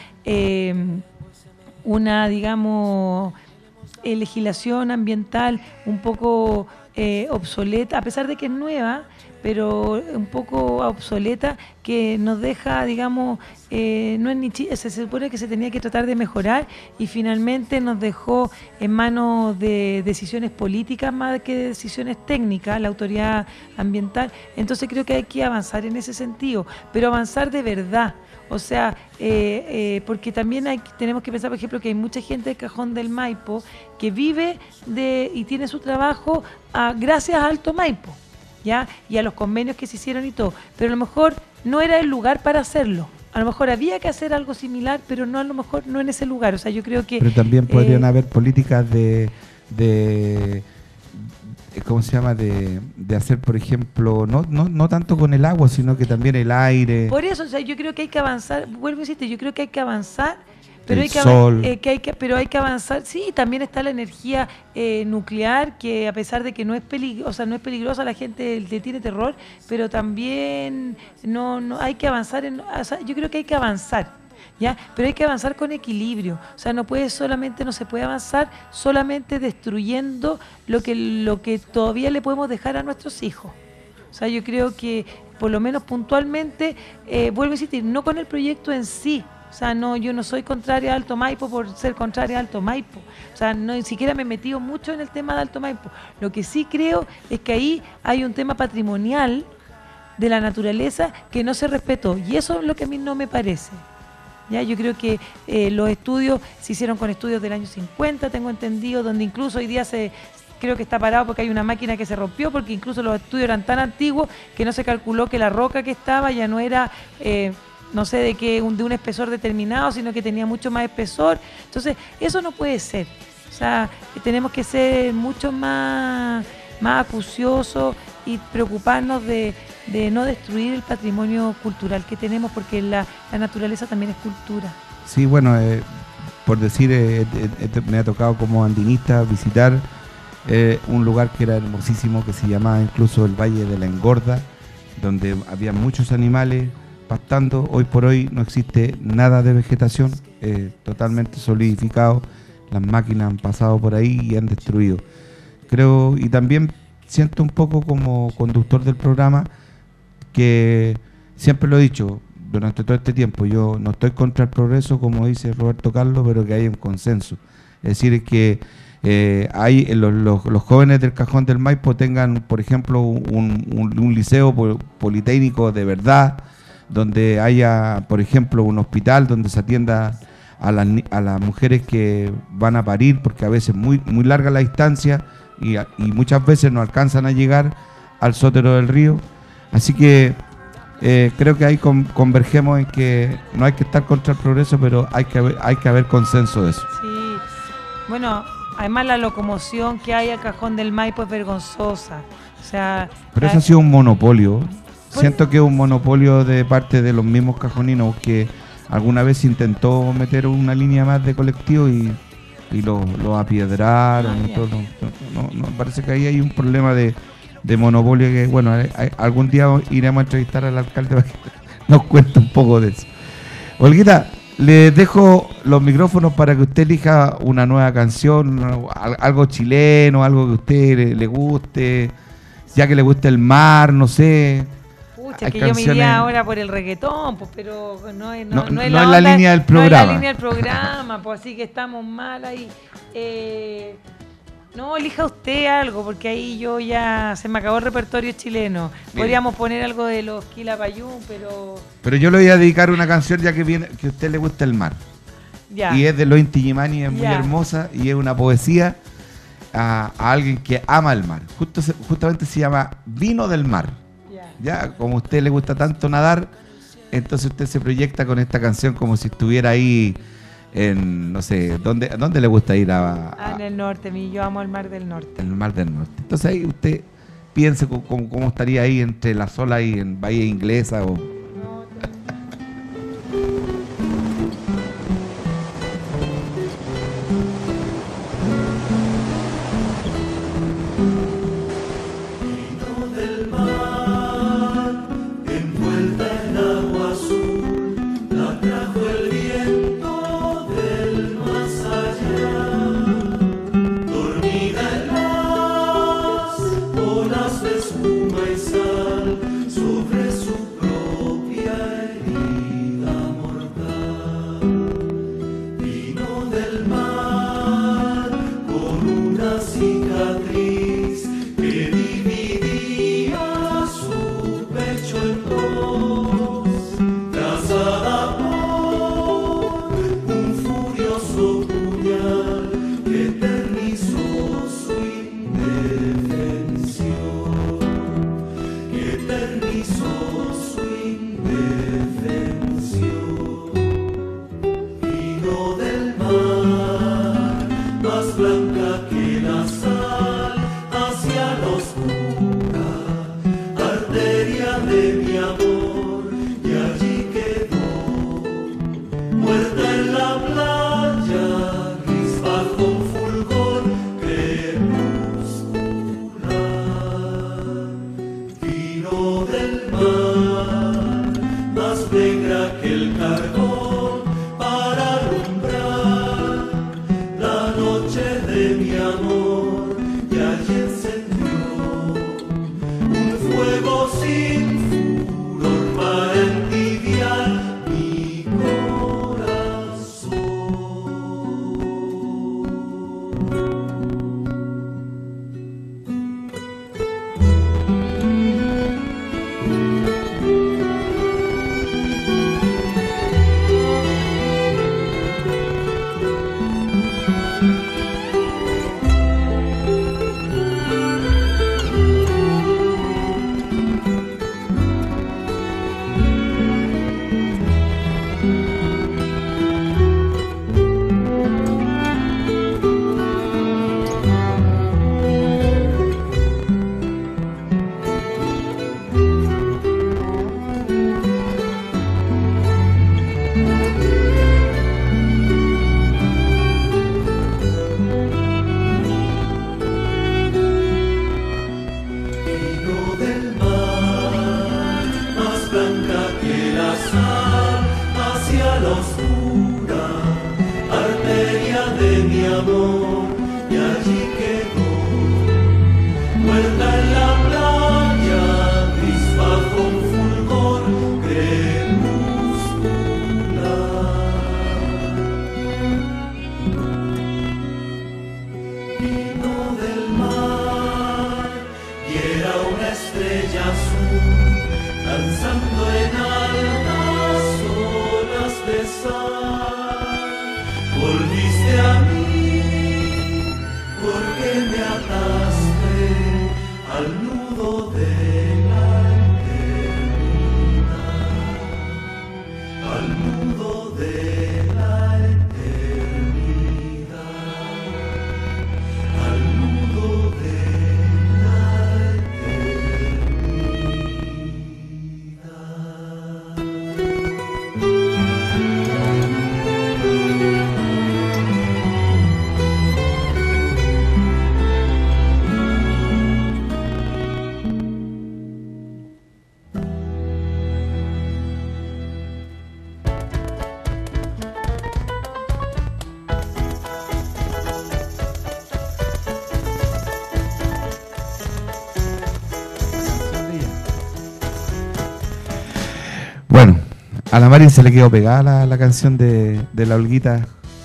una digamos, legislación ambiental un poco obsoleta, a pesar de que es nueva, pero un poco obsoleta, que nos deja, digamos, no es ni se supone que se tenía que tratar de mejorar y finalmente nos dejó en manos de decisiones políticas más que de decisiones técnicas, la autoridad ambiental. Entonces creo que hay que avanzar en ese sentido, pero avanzar de verdad. O sea, porque también tenemos que pensar, por ejemplo, que hay mucha gente del Cajón del Maipo que vive y tiene su trabajo gracias a Alto Maipo, ¿ya? Y a los convenios que se hicieron y todo. Pero a lo mejor no era el lugar para hacerlo. A lo mejor había que hacer algo similar, pero no, a lo mejor no en ese lugar. O sea, yo creo que...
Pero también podrían haber políticas de ¿cómo se llama? De hacer, por ejemplo, no tanto con el agua, sino que también el aire.
Por eso, o sea, yo creo que hay que avanzar, vuelvo a decirte, yo creo que hay que avanzar, pero pero hay que avanzar. Sí, también está la energía nuclear, que a pesar de que no es no es peligrosa, la gente le tiene terror, pero también no hay que avanzar o sea, yo creo que hay que avanzar. ¿Ya? Pero hay que avanzar con equilibrio, o sea, no se puede avanzar solamente destruyendo lo que todavía le podemos dejar a nuestros hijos. O sea, yo creo que por lo menos puntualmente, vuelvo a insistir, no con el proyecto en sí. O sea, yo no soy contraria a Alto Maipo por ser contraria a Alto Maipo. O sea, ni siquiera me he metido mucho en el tema de Alto Maipo. Lo que sí creo es que ahí hay un tema patrimonial de la naturaleza que no se respetó, y eso es lo que a mí no me parece. Ya, yo creo que los estudios se hicieron con estudios del año 50, tengo entendido, donde incluso hoy día creo que está parado porque hay una máquina que se rompió, porque incluso los estudios eran tan antiguos que no se calculó que la roca que estaba ya no era, no sé de un espesor determinado, sino que tenía mucho más espesor. Entonces, eso no puede ser. O sea, tenemos que ser mucho más acuciosos y preocuparnos de no destruir el patrimonio cultural que tenemos, porque la naturaleza también es cultura.
Sí, bueno, por decir, me ha tocado como andinista visitar un lugar que era hermosísimo, que se llamaba incluso el Valle de la Engorda, donde había muchos animales pastando. Hoy por hoy no existe nada de vegetación, totalmente solidificado. Las máquinas han pasado por ahí y han destruido. Creo, y también siento un poco como conductor del programa, que siempre lo he dicho durante todo este tiempo, yo no estoy contra el progreso, como dice Roberto Carlos, pero que hay un consenso. Es decir, que los jóvenes del Cajón del Maipo tengan, por ejemplo, un liceo politécnico de verdad, donde haya, por ejemplo, un hospital donde se atienda a las mujeres que van a parir, porque a veces muy larga la distancia y muchas veces no alcanzan a llegar al Sótero del Río. Así que creo que ahí convergemos en que no hay que estar contra el progreso, pero hay que haber consenso de eso.
Sí, bueno, además la locomoción que hay al Cajón del Maipo es vergonzosa. O sea,
pero eso ha sido un monopolio. Siento que es un monopolio de parte de los mismos cajoninos, que alguna vez intentó meter una línea más de colectivo y lo apiedraron. No, parece que ahí hay un problema de monopolio que, bueno, algún día iremos a entrevistar al alcalde para que nos cuente un poco de eso. Olguita, le dejo los micrófonos para que usted elija una nueva canción, algo chileno, algo que a usted le guste, ya que le guste el mar, no sé.
Pucha, que yo me iría ahora por el reggaetón, pues, pero no es
la línea del programa.
No es la línea del programa, pues, así que estamos mal ahí. No, elija usted algo, porque ahí yo ya se me acabó el repertorio chileno. Podríamos poner algo de los Quilapayún, pero...
Pero yo le voy a dedicar una canción, ya que a usted le gusta el mar.
Ya.
Y es de los Inti Illimani, es muy hermosa, y es una poesía a alguien que ama el mar. Justamente se llama Vino del Mar. Ya, como a usted le gusta tanto nadar, entonces usted se proyecta con esta canción como si estuviera ahí en, no sé, ¿dónde le gusta ir?
En el norte, yo amo el Mar del Norte.
En el Mar del Norte. Entonces ahí usted piense cómo estaría ahí entre las olas y en Bahía Inglesa o...
amor y allí quedó, muerta en la playa, gris bajo un fulgor crepuscular. Vino del mar y era una estrella azul, danzando en altas olas de sal. Volviste a mí porque me ataste al nudo de la eternidad, al nudo de la eternidad, al nudo de la
Bueno, a la Mari se le quedó pegada la canción de la Olguita.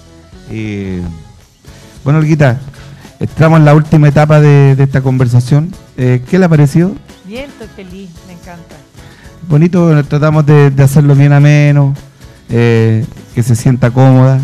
Bueno, Olguita, estamos en la última etapa de esta conversación. ¿Qué le ha parecido?
Bien, estoy feliz, me encanta.
Bonito, tratamos de hacerlo bien ameno, que se sienta cómoda.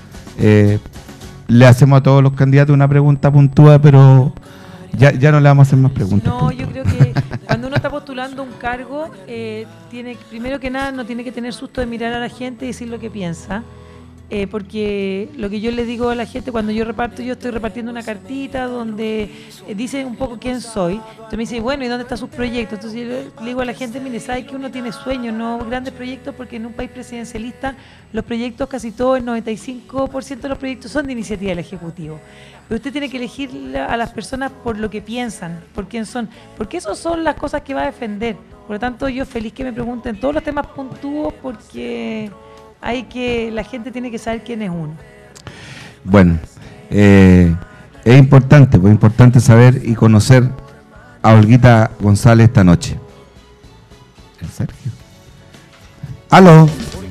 Le hacemos a todos los candidatos una pregunta puntúa, pero ya no le vamos a hacer más preguntas.
No, yo creo que cuando uno está postulando un cargo, primero que nada, no tiene que tener susto de mirar a la gente y decir lo que piensa. Porque lo que yo le digo a la gente cuando yo estoy repartiendo una cartita donde dice un poco quién soy. Entonces me dice, bueno, ¿y dónde están sus proyectos? Entonces yo le digo a la gente, mire, sabe que uno tiene sueños, no grandes proyectos, porque en un país presidencialista los proyectos, casi todo, el 95% de los proyectos son de iniciativa del Ejecutivo. Pero usted tiene que elegir a las personas por lo que piensan, por quién son, porque esas son las cosas que va a defender. Por lo tanto, yo feliz que me pregunten todos los temas puntúos, porque la gente tiene que saber quién es uno.
Bueno, es importante saber y conocer a Olguita González esta noche. ¿El Sergio? ¡Aló!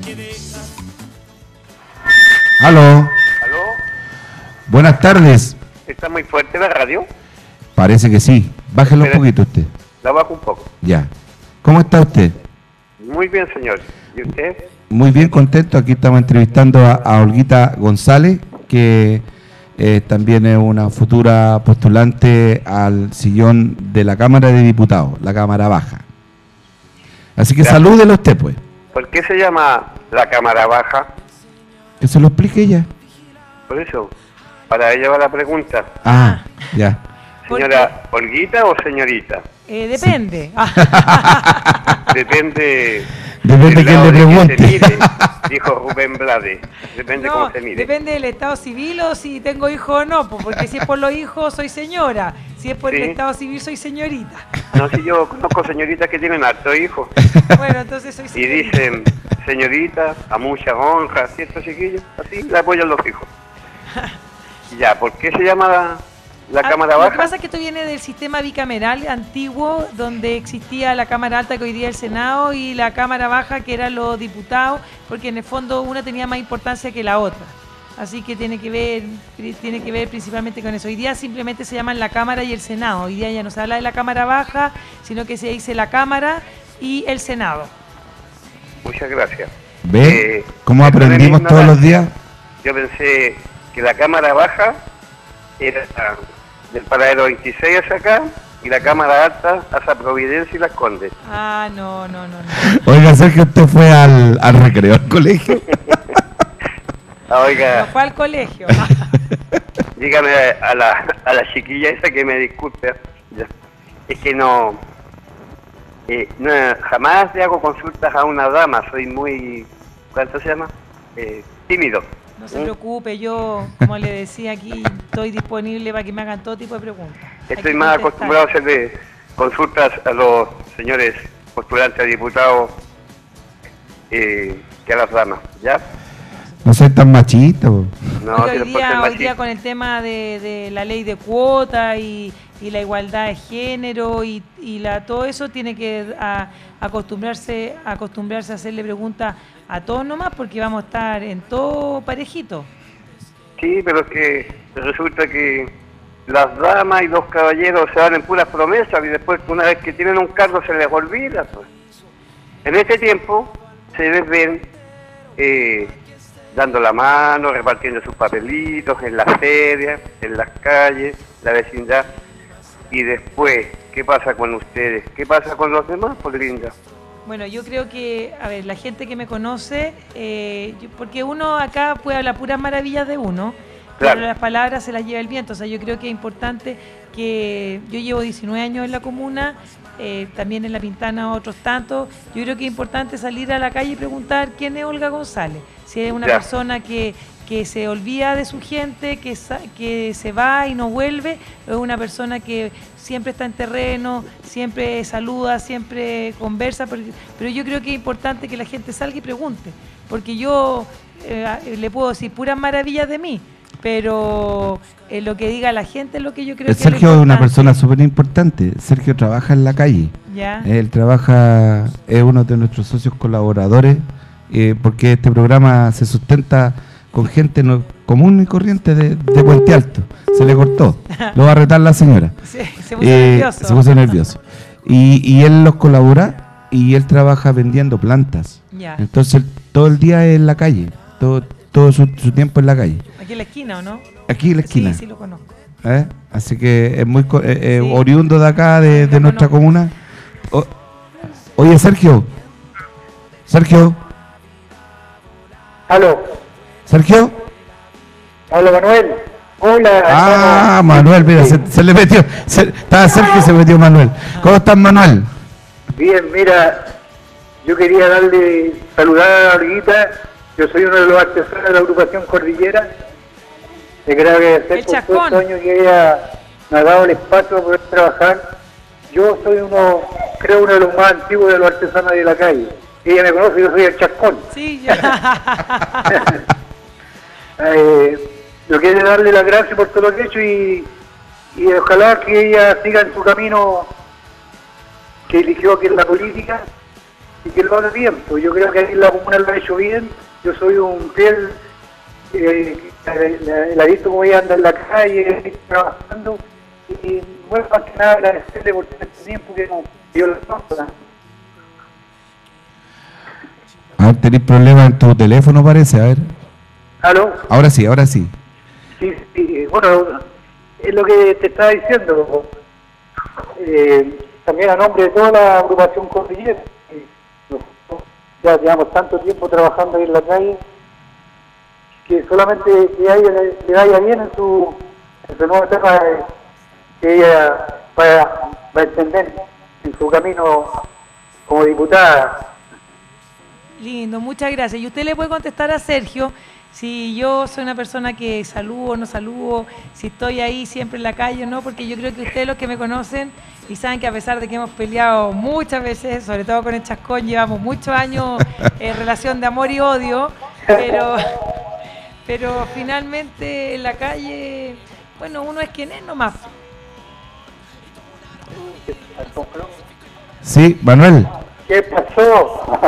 ¡Aló!
¿Aló?
Buenas tardes.
¿Está muy fuerte la radio?
Parece que sí. Bájelo un
Espera.
poquito usted.
La bajo un poco.
Ya. ¿Cómo está usted?
Muy bien, señor. ¿Y usted?
Muy bien, contento. Aquí estamos entrevistando a Olguita González, que también es una futura postulante al sillón de la Cámara de Diputados, la Cámara Baja. Así que
Gracias.
salúdelo usted, pues.
¿Por qué se llama la Cámara Baja?
Que se lo explique ella.
Por eso, para ella va la pregunta.
Ah, ya.
¿Señora Olguita o señorita?
Depende.
Depende...
Depende
del
quién
lado
le
de
pregunte.
se mire, dijo Rubén Blades. Depende
No,
cómo se mire.
depende del estado civil o si tengo hijos o no, pues, porque si es por los hijos soy señora, si es por el
Sí.
estado civil soy señorita.
No, si yo conozco señoritas que tienen harto hijos
Bueno, entonces soy
y
señorita.
dicen señorita a mucha honra, ¿cierto, chiquillos? Así la apoyan los hijos. Ya, ¿por qué se llama la Cámara
Lo que
Baja?
pasa es que esto viene del sistema bicameral antiguo, donde existía la Cámara Alta, que hoy día es el Senado, y la Cámara Baja, que eran los diputados, porque en el fondo una tenía más importancia que la otra. Así que tiene que ver principalmente con eso. Hoy día simplemente se llaman la Cámara y el Senado. Hoy día ya no se habla de la Cámara Baja, sino que se dice la Cámara y el Senado.
Muchas gracias.
¿Ve cómo
esto de mi
aprendimos todos los
ignorancia,
días?
Yo pensé que la Cámara Baja era del paradero 26 hacia acá y la Cámara Alta hacia Providencia y Las Condes.
Ah, no.
Oiga, Sergio, usted fue al recreo, al colegio.
Ah, oiga,
No fue al colegio.
dígame a la chiquilla esa que me disculpe. Ya. Es que no, jamás le hago consultas a una dama, soy muy, ¿cuánto se llama? Tímido.
No se preocupe, yo, como le decía aquí, estoy disponible para que me hagan todo tipo de preguntas. Hay
Estoy
que
más
contestar.
acostumbrado a hacerle consultas a los señores postulantes a diputados que a las damas, ¿ya?
No soy tan machista, po.
No,
Porque
si
hoy
no puede ser
día
machista.
con el tema de la ley de cuota y la igualdad de género y todo eso tiene que acostumbrarse a hacerle preguntas a todos nomás porque vamos a estar en todo parejito.
Sí, pero es que resulta que las damas y los caballeros se dan en puras promesas y después una vez que tienen un cargo se les olvida, pues. En este tiempo se les ven dando la mano, repartiendo sus papelitos en las ferias, en las calles, la vecindad. Y después, ¿qué pasa con ustedes? ¿Qué pasa con los demás, pues, linda?
Bueno, yo creo que, a ver, la gente que me conoce, porque uno acá puede hablar puras maravillas de uno,
Claro.
pero las palabras se las lleva el viento. O sea, yo creo que es importante que yo llevo 19 años en la comuna, también en La Pintana otros tantos. Yo creo que es importante salir a la calle y preguntar quién es Olga González. Si es una
Ya.
persona que se olvida de su gente, que se va y no vuelve, o es una persona que siempre está en terreno, siempre saluda, siempre conversa, pero yo creo que es importante que la gente salga y pregunte, porque yo le puedo decir puras maravillas de mí, pero lo que diga la gente es lo que yo creo que
Sergio
es
es
lo
una
importante.
persona súper importante. Sergio trabaja en la calle.
¿Ya?
Él trabaja, es uno de nuestros socios colaboradores, porque este programa se sustenta con gente común y corriente de Puente Alto. Se le cortó. Lo va a retar la señora.
Se puso nervioso.
Se puso nervioso. Y él los colabora y él trabaja vendiendo plantas.
Ya.
Entonces todo el día es en la calle. Todo su tiempo en la calle.
Aquí en la esquina, ¿o no?
Aquí en la esquina.
Sí, sí lo conozco.
Así que es muy
Sí.
oriundo de acá, de
Lo
nuestra
conozco.
comuna. Oye, Sergio.
Aló, hola Manuel. Hola.
Ah,
hermano.
Manuel, mira,
Sí.
se le metió. Estaba Sergio y se metió Manuel. ¿Cómo estás, Manuel?
Bien, mira, yo quería saludar a Olguita. Yo soy uno de los artesanos de la agrupación Cordillera. Le quiero agradecer
El
por todo
Chascón.
este año que ella me ha dado el espacio para poder trabajar. Yo soy uno de los más antiguos de los artesanos de la calle. Ella me conoce, yo soy el Chascón.
Sí, ya.
Yo quiero darle las gracias por todo lo que he hecho y ojalá que ella siga en su camino que eligió, que es la política, y que lo haga bien. Pues yo creo que ahí la comuna lo ha hecho bien. Yo soy un fiel, la he visto como ella anda en la calle, trabajando, y bueno, más que nada agradecerle por todo este tiempo que yo la conozco.
A ver, tenés problemas en tu teléfono, parece. A ver.
¿Aló?
Ahora sí, ahora sí.
Sí, bueno, es lo que te estaba diciendo. También a nombre de toda la agrupación Cordillera, nosotros ya llevamos tanto tiempo trabajando ahí en la calle, que solamente que a ella le vaya bien en su nueva etapa, que ella va a extender en su camino como diputada.
Lindo, muchas gracias. Y usted le puede contestar a Sergio si yo soy una persona que saludo o no saludo, si estoy ahí siempre en la calle o no, porque yo creo que ustedes los que me conocen y saben que a pesar de que hemos peleado muchas veces, sobre todo con el Chascón, llevamos muchos años en relación de amor y odio, pero finalmente en la calle, bueno, uno es quien es nomás.
Sí, Manuel.
¿Qué pasó?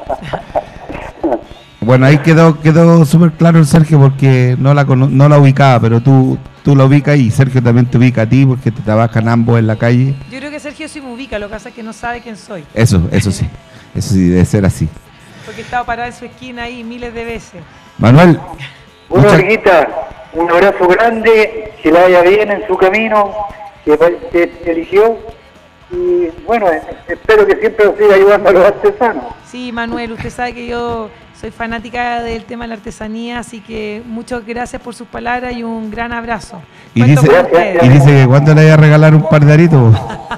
Bueno, ahí quedó súper claro el Sergio porque no la ubicaba, pero tú la ubicas y Sergio también te ubica a ti porque te trabajan ambos en la calle.
Yo creo que Sergio sí me ubica, lo que pasa es que no sabe quién soy,
Eso sí, debe ser así.
porque he estado parado en su esquina ahí miles de veces.
Manuel,
Bueno,
muchas-
Olguita, un abrazo grande, que la vaya bien en su camino, que eligió, y bueno, espero que siempre nos siga ayudando a los artesanos.
Sí, Manuel, usted sabe que yo soy fanática del tema de la artesanía, así que muchas gracias por sus palabras y un gran abrazo.
y
Cuento
dice,
con ustedes.
y dice que cuando le vaya a regalar un par de aritos.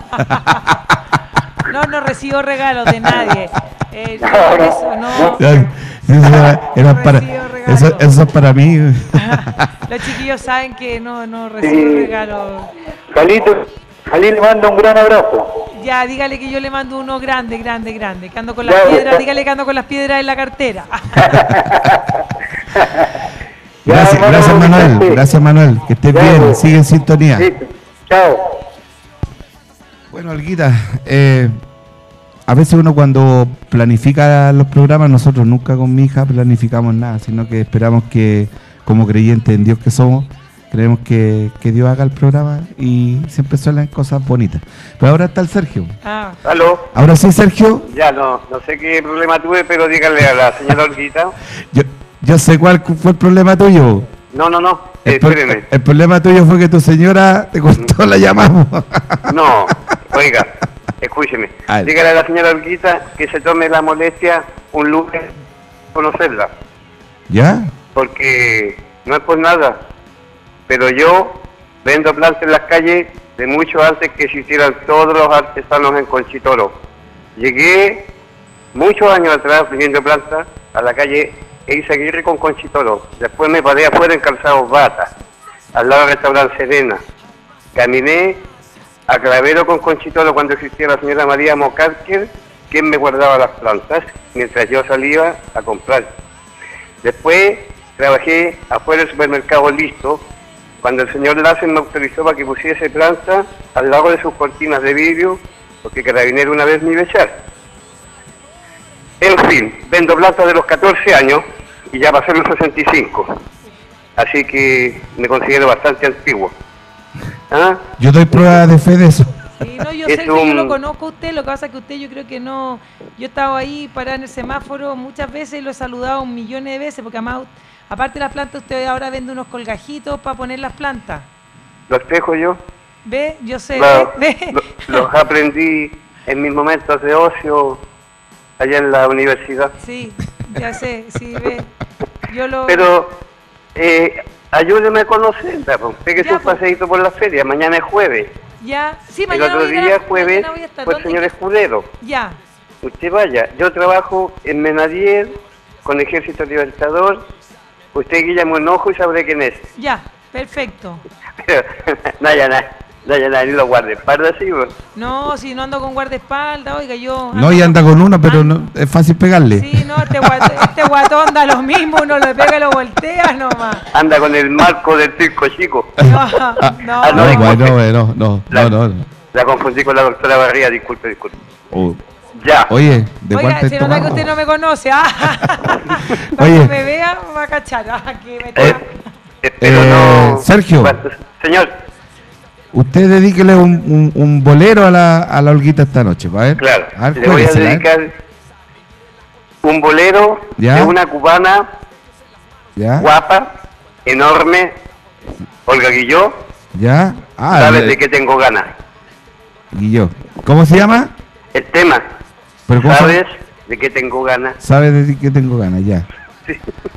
No recibo regalos de nadie.
No,
Eso no.
Era para,
recibo regalos.
eso es para mí.
Los chiquillos saben que no recibo
Sí.
regalos.
Ali le manda un gran abrazo.
Ya, dígale que yo le mando uno grande, grande, grande. Que ando con
Ya,
las
ya.
piedras, dígale que ando con las piedras en la cartera.
Gracias,
hermano
gracias Manuel,
Vicente.
gracias Manuel, que estés
Ya,
bien,
pues.
sigue en sintonía.
Sí, chao.
Bueno, Olguita, a veces uno cuando planifica los programas, nosotros nunca con mi hija planificamos nada, sino que esperamos que, como creyentes en Dios que somos, creemos que Dios haga el programa y siempre suelen cosas bonitas. Pero ahora está el Sergio.
Ah,
¿Aló?
Ahora sí, Sergio,
Ya, no sé qué problema tuve, pero dígale a la señora Olguita.
yo sé cuál fue el problema tuyo.
No, espéreme.
El problema tuyo fue que tu señora te cortó la llamada.
No, oiga, escúcheme.
A ver.
Dígale a la señora Olguita que se tome la molestia un lunes conocerla,
¿Ya?
porque no es por nada, pero yo vendo plantas en las calles de mucho antes que existieran todos los artesanos en Conchitoro. Llegué muchos años atrás vendiendo plantas a la calle Eizaguirre con Conchitoro. Después me paré afuera en Calzados Bata, al lado del restaurante Serena. Caminé a Clavero con Conchitoro cuando existía la señora María Mocarquer, quien me guardaba las plantas mientras yo salía a comprar. Después trabajé afuera del supermercado Listo, cuando el señor Lassen me autorizó para que pusiese planta al lado de sus cortinas de vidrio, porque Carabinero una vez me iba a echar. En fin, vendo plantas de los 14 años y ya pasé los 65. Así que me considero bastante antiguo. ¿Ah?
Yo doy prueba de fe de eso.
sí, no, yo
Es
sé que yo
un-
lo conozco a usted, lo que pasa es que usted yo creo que no, yo he estado ahí parada en el semáforo muchas veces y lo he saludado millones de veces, porque además, aparte de las plantas, usted ahora vende unos colgajitos para poner las plantas.
Los dejo yo.
¿Ve? Yo sé,
Lo-
¿ve?
los aprendí en mis momentos de ocio allá en la universidad.
Sí, ya sé, sí, ve. Yo lo...
Pero ayúdeme a conocerla, pues. Pégase
Ya,
un
pues.
paseíto por la feria. Mañana es jueves.
Ya, sí,
El
mañana
otro
voy a ir
día,
a-
jueves,
mañana voy a estar.
fue el
¿Dónde?
señor Escudero.
Ya,
Usted vaya. Yo trabajo en Menadier con Ejército Libertador. Usted Guillermo Enojo y sabré quién es.
ya, perfecto.
Pero, nada, ni lo guardaespaldas, sí, pues.
No, si no ando con guardaespaldas, oiga, yo...
No, y anda con uno, pero no, es fácil pegarle.
Sí, no, este guatón da lo mismo, uno le pega y lo voltea nomás.
Anda con el marco del circo chico.
No,
Ah,
No,
no, disculpe.
no.
La confundí con la doctora Barría, disculpe.
Oh,
Ya.
Oye, ¿de
oiga,
cuánto
se nota que usted no me conoce, Cuando
Oye.
me vea, va a cachar, que me está...
Pero no...
Sergio.
Bueno, señor,
Usted dedíquele un bolero a la Olguita esta noche, ¿va?
claro,
A ver,
le voy a
juéguesela, ¿eh?
dedicar un bolero
¿Ya?
de una cubana
¿Ya?
guapa, enorme, Olga Guilló,
¿Ya? Ah,
sabes de qué tengo ganas.
Guillo. ¿Cómo se llama?
El tema,
¿Pero cómo se llama?
sabes de qué tengo ganas.
Sabe de qué tengo ganas, ya.
Sí.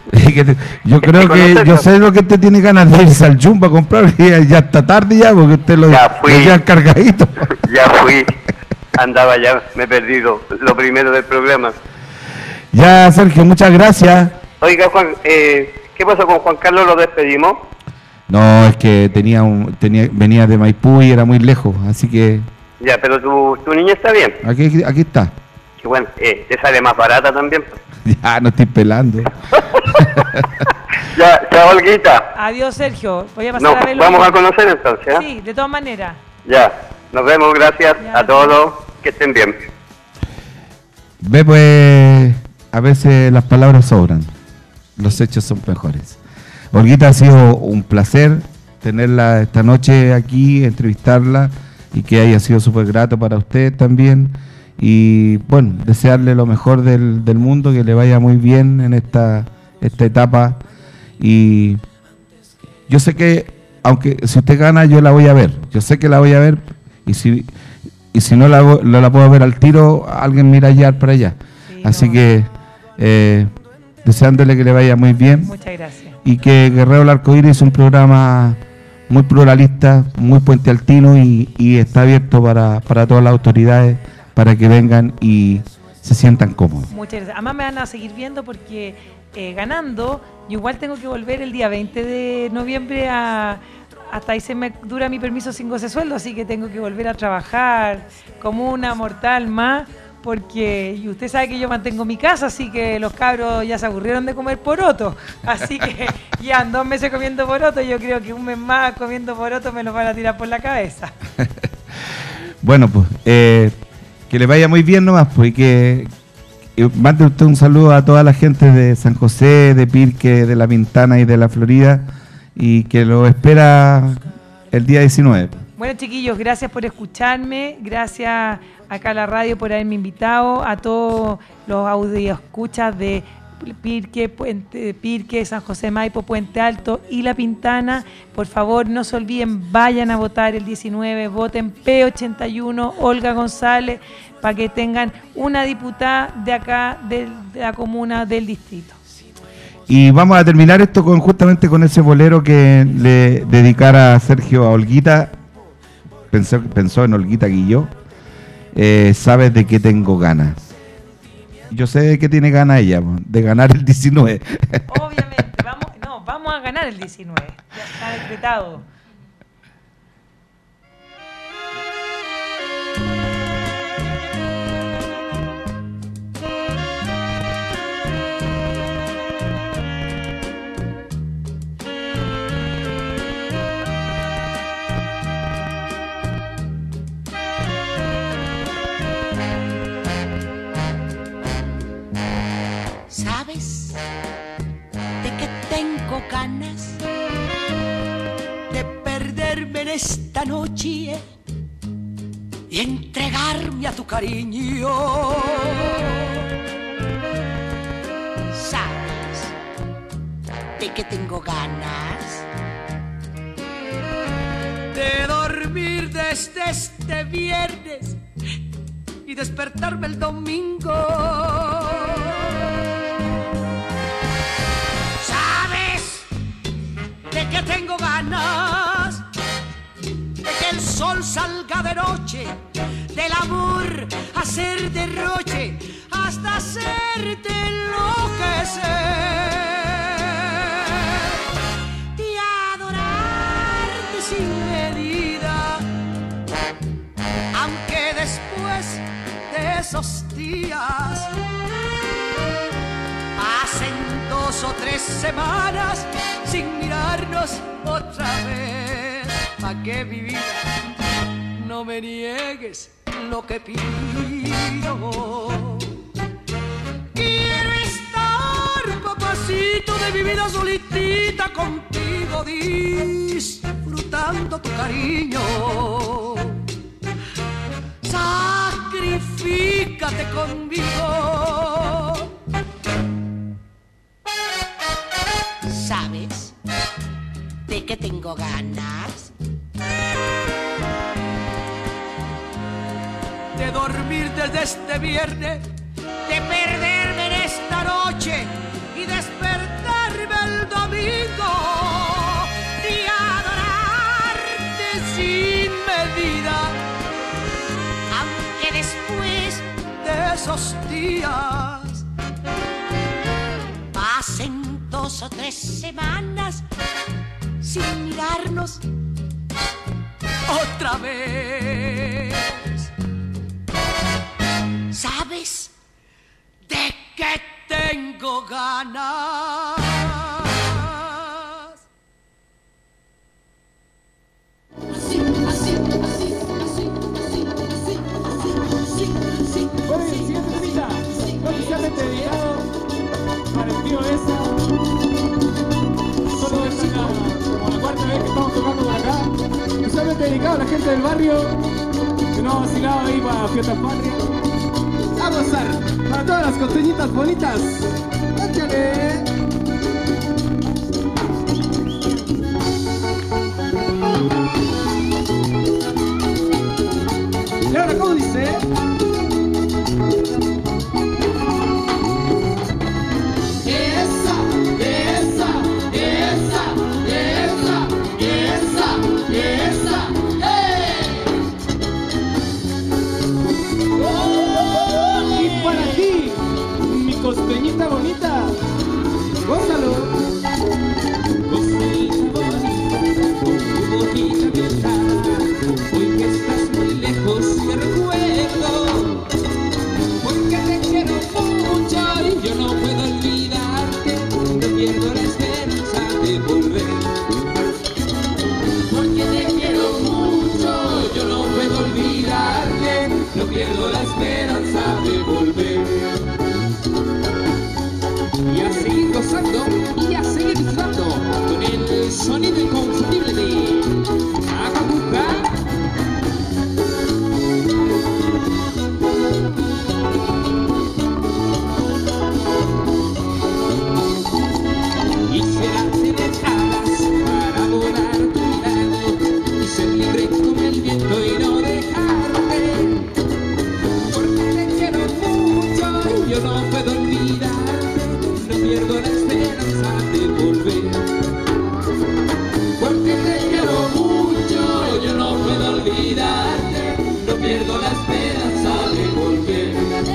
Yo creo que
conocerlo.
yo sé lo que usted tiene ganas de irse al Jumbo a comprar, y ya está tarde ya, porque usted lo
Ya fui.
lleva cargadito.
Ya fui, andaba ya, me he perdido lo primero del programa.
Ya, Sergio, muchas gracias.
Oiga, Juan, ¿qué pasó con Juan Carlos? ¿Lo despedimos?
No, es que venía de Maipú y era muy lejos, así que
Ya, pero tu niña está bien.
aquí está.
Que bueno, te sale más barata también.
Ya, no estoy pelando.
Ya, chao, Olguita.
Adiós, Sergio. Voy a pasar
Nos
a verlo.
vamos a conocer entonces, ¿ah?
Sí, de todas maneras.
Ya, nos vemos, gracias
Ya.
a todos, que estén bien.
Ve, pues, a veces las palabras sobran, los hechos son mejores. Olguita, ha sido un placer tenerla esta noche aquí, entrevistarla y que haya sido súper grato para usted también. Y bueno, desearle lo mejor del mundo, que le vaya muy bien en esta etapa. Y yo sé que, aunque si usted gana, yo la voy a ver. Yo sé que la voy a ver. Y si no la puedo ver al tiro, alguien mira allá para allá.
Sí,
Así
no.
que deseándole que le vaya muy bien.
Muchas gracias.
Y que Guerrero del Arcoíris es un programa muy pluralista, muy puentealtino y está abierto para todas las autoridades, para que vengan y se sientan cómodos.
Muchas gracias. Además me van a seguir viendo porque ganando, yo igual tengo que volver el día 20 de noviembre a hasta ahí se me dura mi permiso sin goce sueldo, así que tengo que volver a trabajar como una mortal más, porque y usted sabe que yo mantengo mi casa, así que los cabros ya se aburrieron de comer poroto, así que ya 2 meses comiendo poroto, yo creo que 1 mes más comiendo poroto me lo van a tirar por la cabeza.
Bueno, pues, que le vaya muy bien nomás, pues, y que mande usted un saludo a toda la gente de San José, de Pirque, de La Pintana y de la Florida, y que lo espera el día 19.
Bueno, chiquillos, gracias por escucharme, gracias acá a la radio por haberme invitado, a todos los audioescuchas de Pirque, San José Maipo, Puente Alto y La Pintana. Por favor, no se olviden, vayan a votar el 19, voten P81, Olga González, para que tengan una diputada de acá, de la comuna, del distrito.
Y vamos a terminar esto justamente con ese bolero que le dedicara a Sergio a Olguita. Pensó en Olguita Guilló. Sabes de qué tengo ganas. Yo sé de qué tiene ganas ella, de ganar el 19.
Obviamente, vamos a ganar el 19. Ya está decretado.
¿Sabes de qué tengo ganas? De perderme en esta noche y entregarme a tu cariño. ¿Sabes de qué tengo ganas? De dormir desde este viernes y despertarme el domingo. De que tengo ganas de que el sol salga de noche, del amor hacer derroche hasta hacerte enloquecer, de adorarte sin medida, aunque después de esos días pasen 2 o 3 semanas sin mirarnos otra vez. ¿Pa' qué, mi vida? No me niegues lo que pido. Quiero estar, papacito, de mi vida solitita contigo, disfrutando tu cariño. Sacrifícate conmigo. ¿Sabes de qué tengo ganas? De dormir desde este viernes, de perderme en esta noche y despertarme el domingo, de adorarte sin medida, aunque después de esos días pasen 2 o 3 semanas sin mirarnos otra vez. ¿Sabes de qué tengo ganas?
Bueno, y el siguiente temita, oficialmente dedicado para el tío Esa. Solo esta es como la 4ª vez que estamos tocando por acá. Oficialmente dedicado a la gente del barrio que nos ha vacilado ahí para fiestas patrias. A gozar, para todas las costeñitas bonitas. ¡Échale! Y ahora, ¿cómo dice? Costeñita bonita, gózalo. Costeñita bonita, la esperanza de volver. Y a seguir gozando y a seguir disfrutando con el sonido inconfundible de Acapulco. Quisiera tener alas para volar a tu lado y ser libre como el viento y no dejarte, porque te quiero mucho y yo no puedo olvidarte, no pierdo la esperanza de volver. Porque te quiero mucho, yo no puedo olvidarte, no pierdo la esperanza de volver.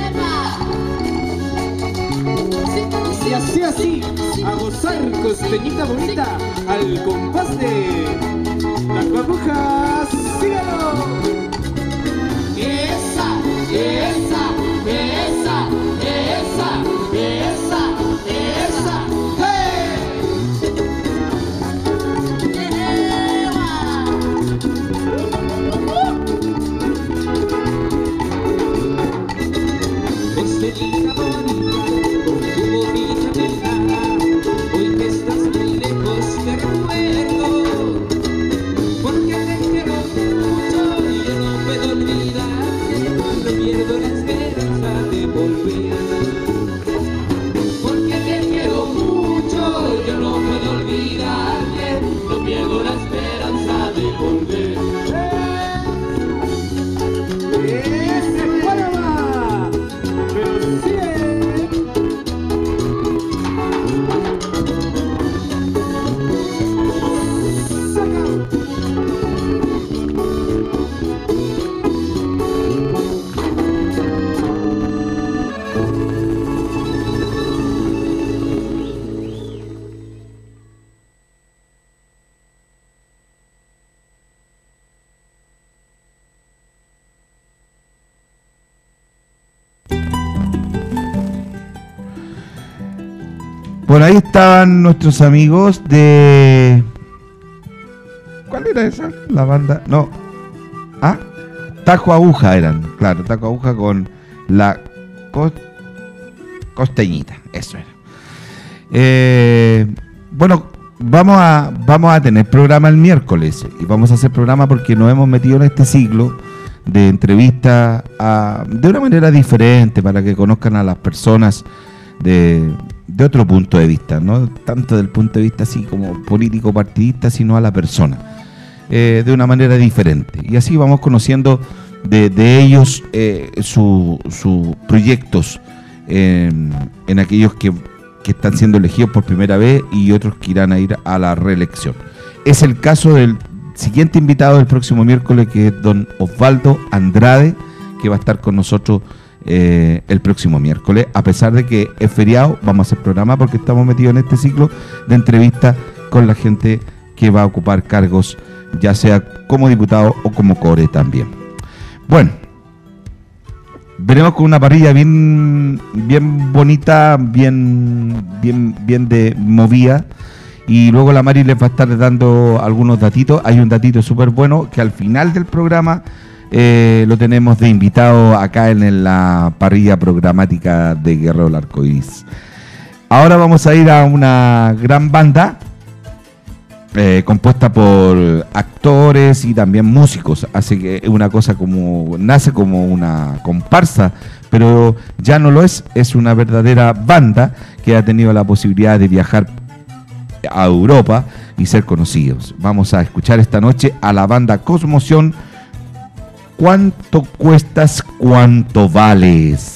Y así, a gozar costeñita bonita, al compás de las burbujas, sígalo. Esa, esa, esa, esa, esa, esa, ¡hey! Costeñita bonita, con tu bonita mirada, hoy que estás muy lejos te recuerdo, porque te quiero mucho y yo no puedo olvidarte, no pierdo la esperanza de volver. Porque te quiero mucho, yo no puedo olvidarte, no pierdo la esperanza de volver. ¡Ese Panamá! ¡Pero sí!
Por ahí estaban nuestros amigos de... ¿Cuál era esa? La banda... No. ¿Ah? Tajo Aguja eran. Claro, Tajo Aguja con la costeñita. Eso era. Bueno, vamos a tener programa el miércoles. Y vamos a hacer programa porque nos hemos metido en este ciclo de entrevistas de una manera diferente para que conozcan a las personas de otro punto de vista, no tanto del punto de vista así como político partidista, sino a la persona, de una manera diferente. Y así vamos conociendo de ellos sus proyectos en aquellos que están siendo elegidos por primera vez y otros que irán a ir a la reelección. Es el caso del siguiente invitado del próximo miércoles, que es don Osvaldo Andrade, que va a estar con nosotros el próximo miércoles. A pesar de que es feriado, vamos a hacer programa porque estamos metidos en este ciclo de entrevistas con la gente que va a ocupar cargos, ya sea como diputado o como core también. Bueno, veremos con una parrilla bien bonita, bien de movida, y luego la Mari les va a estar dando algunos datitos. Hay un datito súper bueno que al final del programa lo tenemos de invitado acá en la parrilla programática de Guerrero del Arcoíris. Ahora vamos a ir a una gran banda compuesta por actores y también músicos. Así que es una cosa como nace como una comparsa, pero ya no lo es una verdadera banda que ha tenido la posibilidad de viajar a Europa y ser conocidos. Vamos a escuchar esta noche a la banda Cosmoción. ¿Cuánto cuestas, cuánto vales?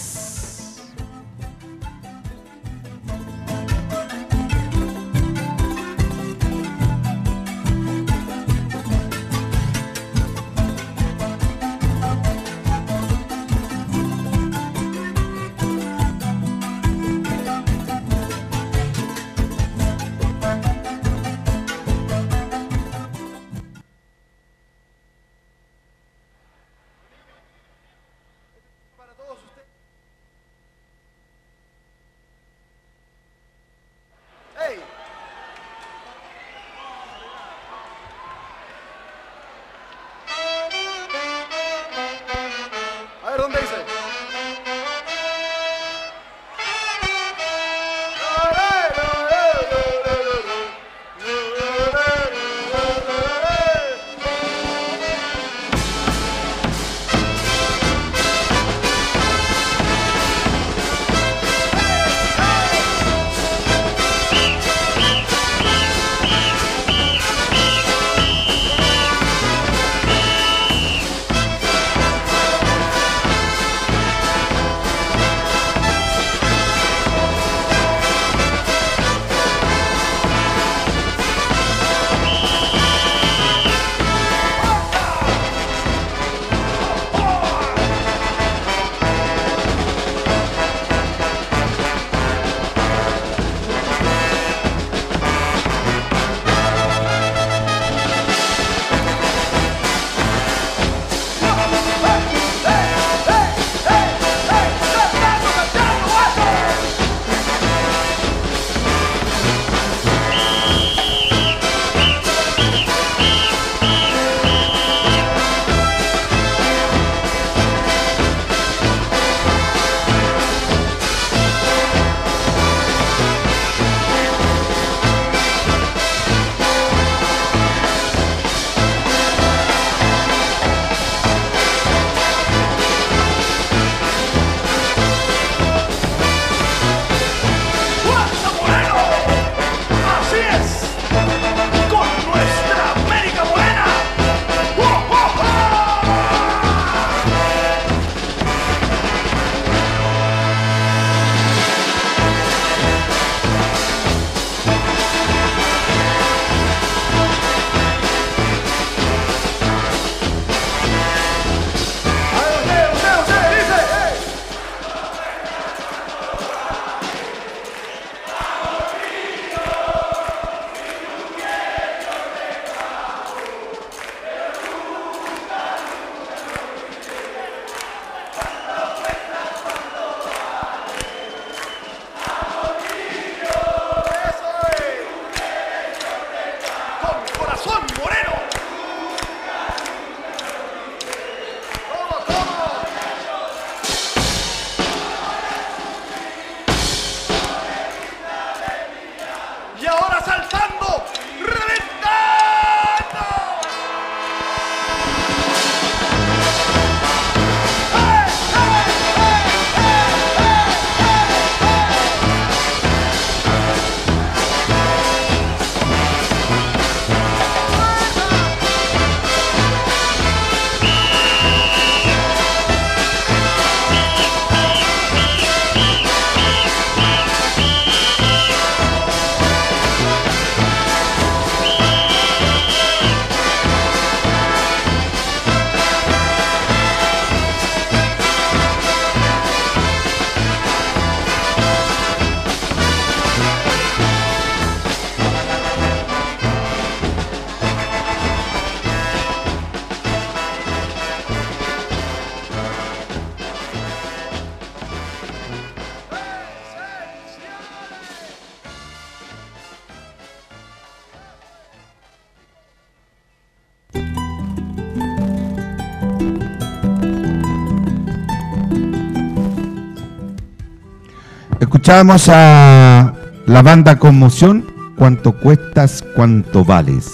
Escuchamos a la banda Conmoción, Cuánto cuestas, cuánto vales.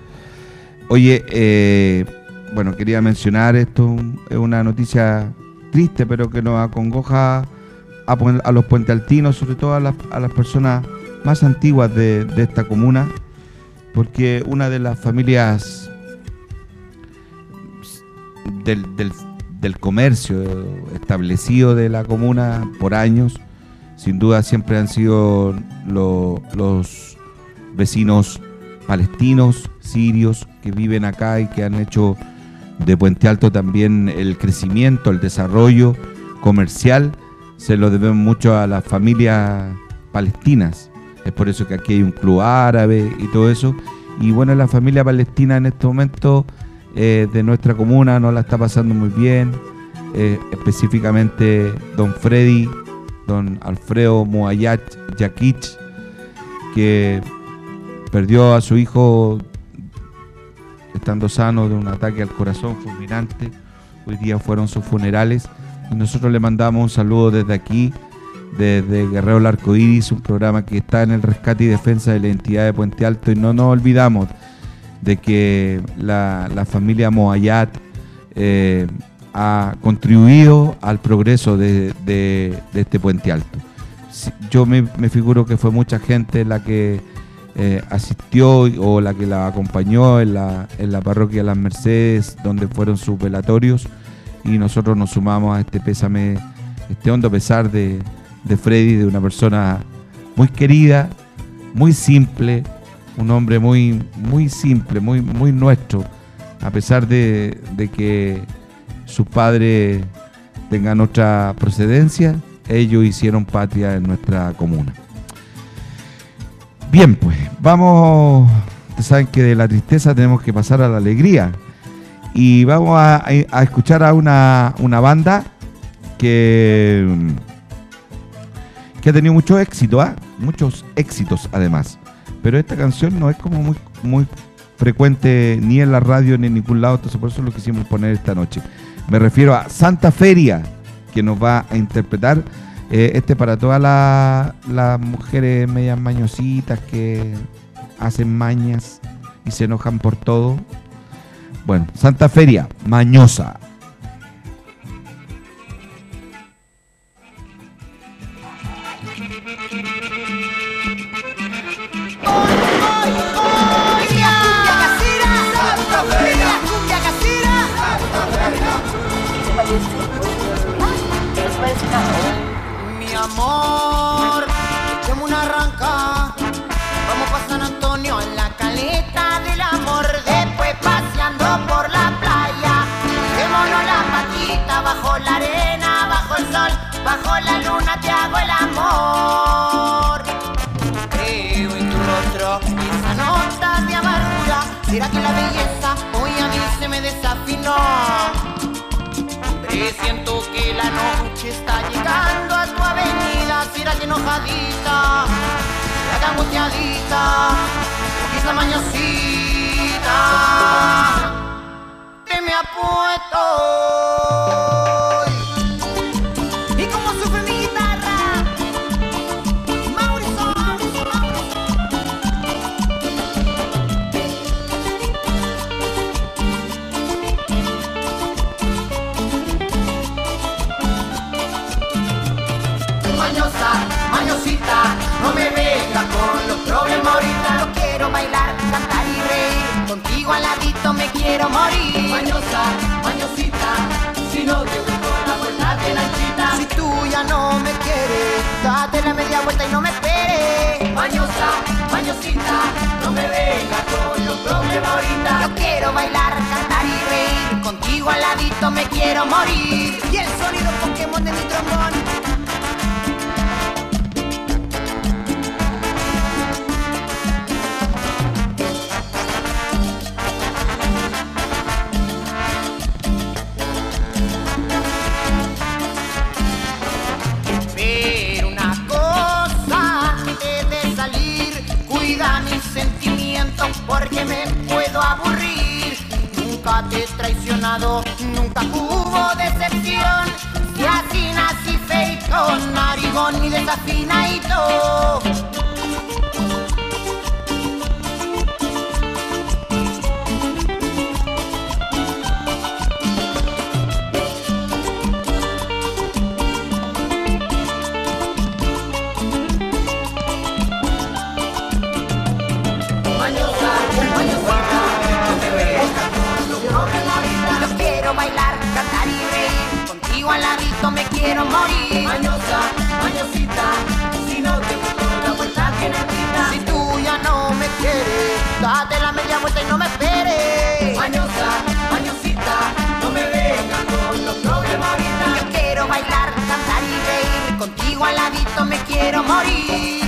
Oye, bueno, quería mencionar esto, es una noticia triste, pero que nos acongoja a los puentealtinos, sobre todo a las personas más antiguas de esta comuna, porque una de las familias del comercio establecido de la comuna por años, sin duda siempre han sido los vecinos palestinos, sirios, que viven acá y que han hecho de Puente Alto también el crecimiento, el desarrollo comercial. Se lo debemos mucho a las familias palestinas. Es por eso que aquí hay un club árabe y todo eso. Y bueno, la familia palestina en este momento de nuestra comuna no la está pasando muy bien. Específicamente don Freddy, don Alfredo Muayat Yakich, que perdió a su hijo estando sano de un ataque al corazón fulminante. Hoy día fueron sus funerales y nosotros le mandamos un saludo desde aquí, desde Guerrero del Arcoíris, un programa que está en el rescate y defensa de la identidad de Puente Alto, y no nos olvidamos de que la familia Moayat ha contribuido al progreso de este Puente Alto. Yo me figuro que fue mucha gente la que asistió o la que la acompañó en la parroquia Las Mercedes, donde fueron sus velatorios, y nosotros nos sumamos a este pésame, este hondo pesar de Freddy, de una persona muy querida, muy simple, un hombre muy simple, muy nuestro, a pesar de que sus padres tengan otra procedencia, ellos hicieron patria en nuestra comuna. Bien, pues, vamos, ustedes saben que de la tristeza tenemos que pasar a la alegría, y vamos a escuchar a una banda que ha tenido mucho éxito, muchos éxitos además, pero esta canción no es como muy frecuente ni en la radio ni en ningún lado, entonces por eso lo quisimos poner esta noche. Me refiero a Santa Feria, que nos va a interpretar para todas las mujeres medias mañositas que hacen mañas y se enojan por todo. Bueno, Santa Feria, Mañosa.
Mi amor, echemos una arranca. Vamos pa' San Antonio en la caleta del amor. Después paseando por la playa, dejémonos la patita bajo la arena, bajo el sol, bajo la luna te hago el amor. Creo en tu rostro esa nota de amargura. ¿Será que la belleza hoy a mí se me desafinó? Siento que la noche está llegando a tu avenida. ¿Será que enojadita? ¿Será que angustiadita? ¿O quizá mañosita? Te me apuesto. ¿Y cómo sufre mi guitarra? Mauricio. Mañosita, no me vengas con los problemas ahorita. No quiero bailar, cantar y reír. Contigo al ladito me quiero morir. Mañosita, si no te gustó la vuelta de lanchita. Si tú ya no me quieres, date la media vuelta y no me esperes. Mañosita, no me vengas con los problemas ahorita. Yo quiero bailar, cantar y reír. Contigo al ladito me quiero morir. Y el sonido Pokémon de mi trombón. Porque me puedo aburrir. Nunca te he traicionado, nunca hubo decepción. Si así nací fake con nariz conmigo ni desafinadito. Bailar, cantar y reír, contigo al ladito me quiero morir. Mañosa, mañosita, si no te gustó la vuelta que necesitas. Si tú ya no me quieres, date la media vuelta y no me esperes. Mañosa, mañosita, no me vengas con los problemas ahorita. Yo quiero bailar, cantar y reír, contigo al ladito me quiero morir.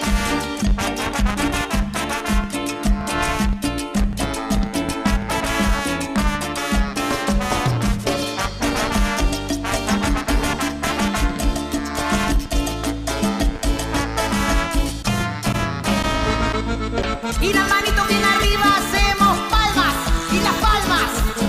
Y las manitos bien arriba, hacemos palmas y las palmas.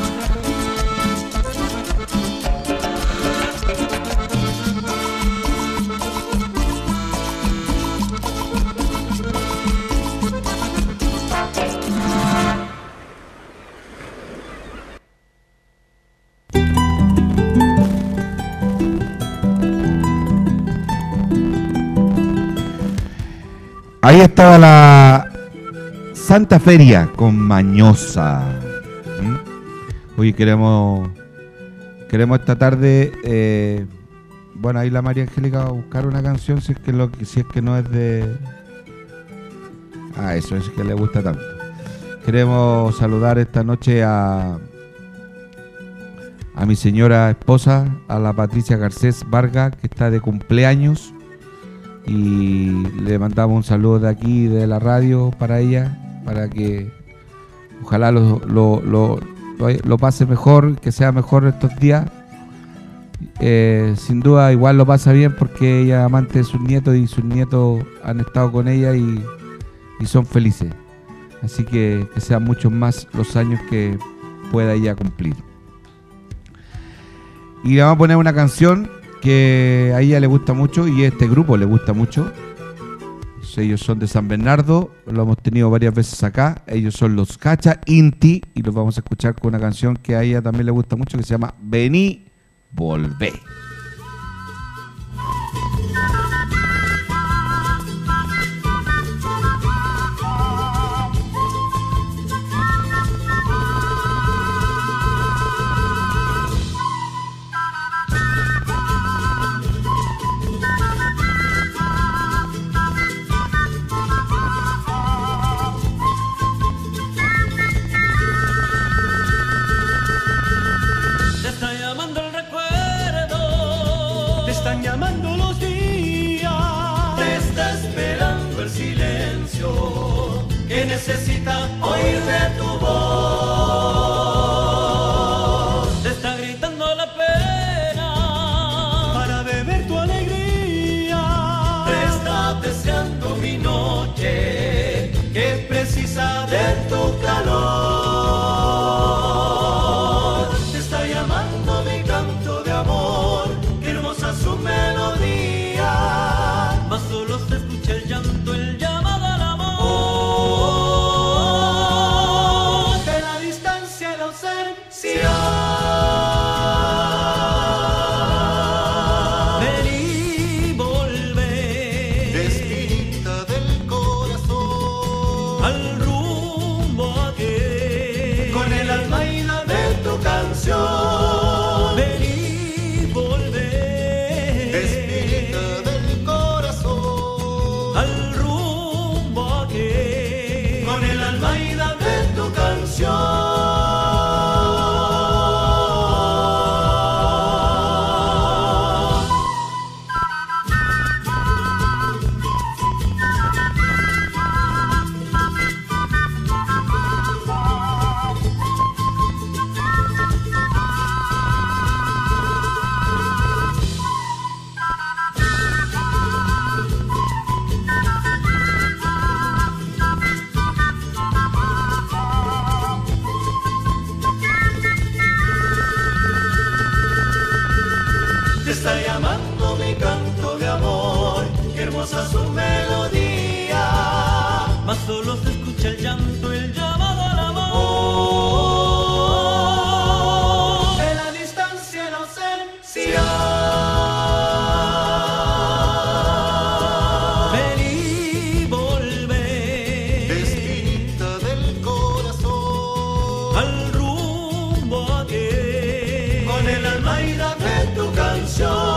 Ahí estaba la Santa Feria con Mañosa. Hoy queremos esta tarde, bueno, ahí la María Angélica va a buscar una canción si es que no es de... eso es que le gusta tanto. Queremos saludar esta noche a mi señora esposa, a la Patricia Garcés Vargas, que está de cumpleaños, y le mandamos un saludo de aquí, de la radio, para ella, para que ojalá lo pase mejor, que sea mejor estos días. Sin duda igual lo pasa bien porque ella es amante de sus nietos y sus nietos han estado con ella y son felices. Así que sean muchos más los años que pueda ella cumplir. Y le vamos a poner una canción que a ella le gusta mucho y a este grupo le gusta mucho. Ellos son de San Bernardo, lo hemos tenido varias veces acá. Ellos son los Cacha Inti y los vamos a escuchar con una canción que a ella también le gusta mucho, que se llama Vení, Volvé.
Necesita oír de tu voz. Te está gritando la pena para beber tu alegría. Te está deseando mi noche que precisa de tu calor. Te está llamando mi canto de amor, qué hermosa su melodía. Mas solo se escucha el llanto, el llamado al amor. Vení, volvé, espinita del corazón, al rumbo aquel, con el alma y la de tu canción. Vení, volvé, espinita del corazón, al rumbo aquel, con el alma y la de tu canción. hermosa su melodía, mas solo se escucha el llanto, el llamado al amor. De la distancia la ausencia. Ven y volver, espinita del corazón, al rumbo a ti, con el alma y la de tu canción.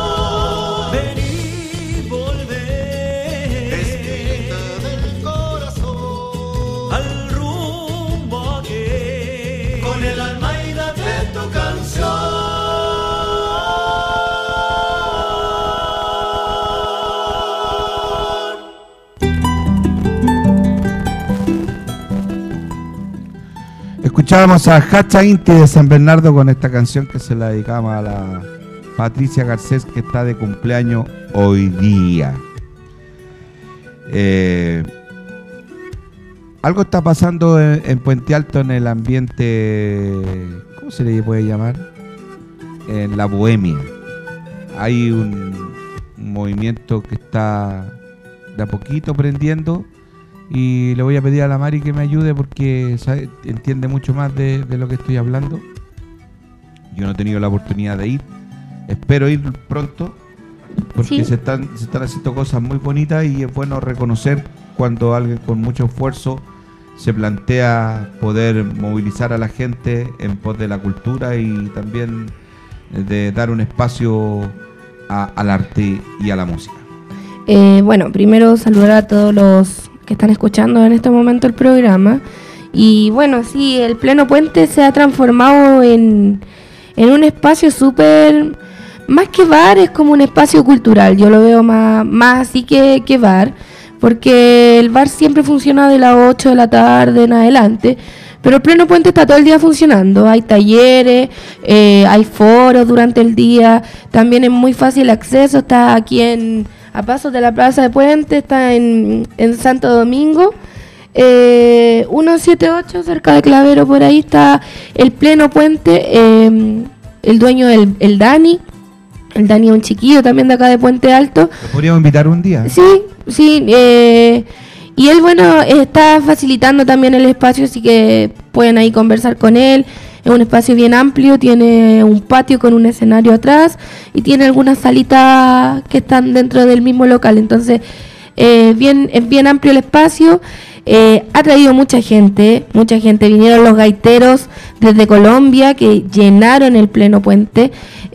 Escuchábamos a Hacha Inti de San Bernardo con esta canción que se la dedicamos a la Patricia Garcés, que está de cumpleaños hoy día. Algo está pasando en Puente Alto en el ambiente, ¿cómo se le puede llamar? En la bohemia. Hay un movimiento que está de a poquito prendiendo. Y le voy a pedir a la Mari que me ayude porque entiende mucho más de lo que estoy hablando. Yo no he tenido la oportunidad de ir. Espero ir pronto porque se están haciendo cosas muy bonitas y es bueno reconocer cuando alguien con mucho esfuerzo se plantea poder movilizar a la gente en pos de la cultura y también de dar un espacio al arte y a la música.
Bueno, primero saludar a todos los que están escuchando en este momento el programa. Y bueno, sí, el Pleno Puente se ha transformado en un espacio súper, más que bar, es como un espacio cultural. Yo lo veo más así que bar, porque el bar siempre funciona de las 8 de la tarde en adelante, pero el Pleno Puente está todo el día funcionando. Hay talleres, hay foros durante el día, también es muy fácil el acceso, está aquí a pasos de la Plaza de Puente, está en Santo Domingo, 178, cerca de Clavero, por ahí está el Pleno Puente. El dueño el Dani. El Dani es un chiquillo también de acá de Puente Alto.
¿Lo podríamos invitar un día?
Sí. Y él, bueno, está facilitando también el espacio, así que pueden ahí conversar con él. Es un espacio bien amplio, tiene un patio con un escenario atrás y tiene algunas salitas que están dentro del mismo local. Entonces, es bien amplio el espacio. Ha traído mucha gente. Vinieron los gaiteros desde Colombia que llenaron el Pleno Puente.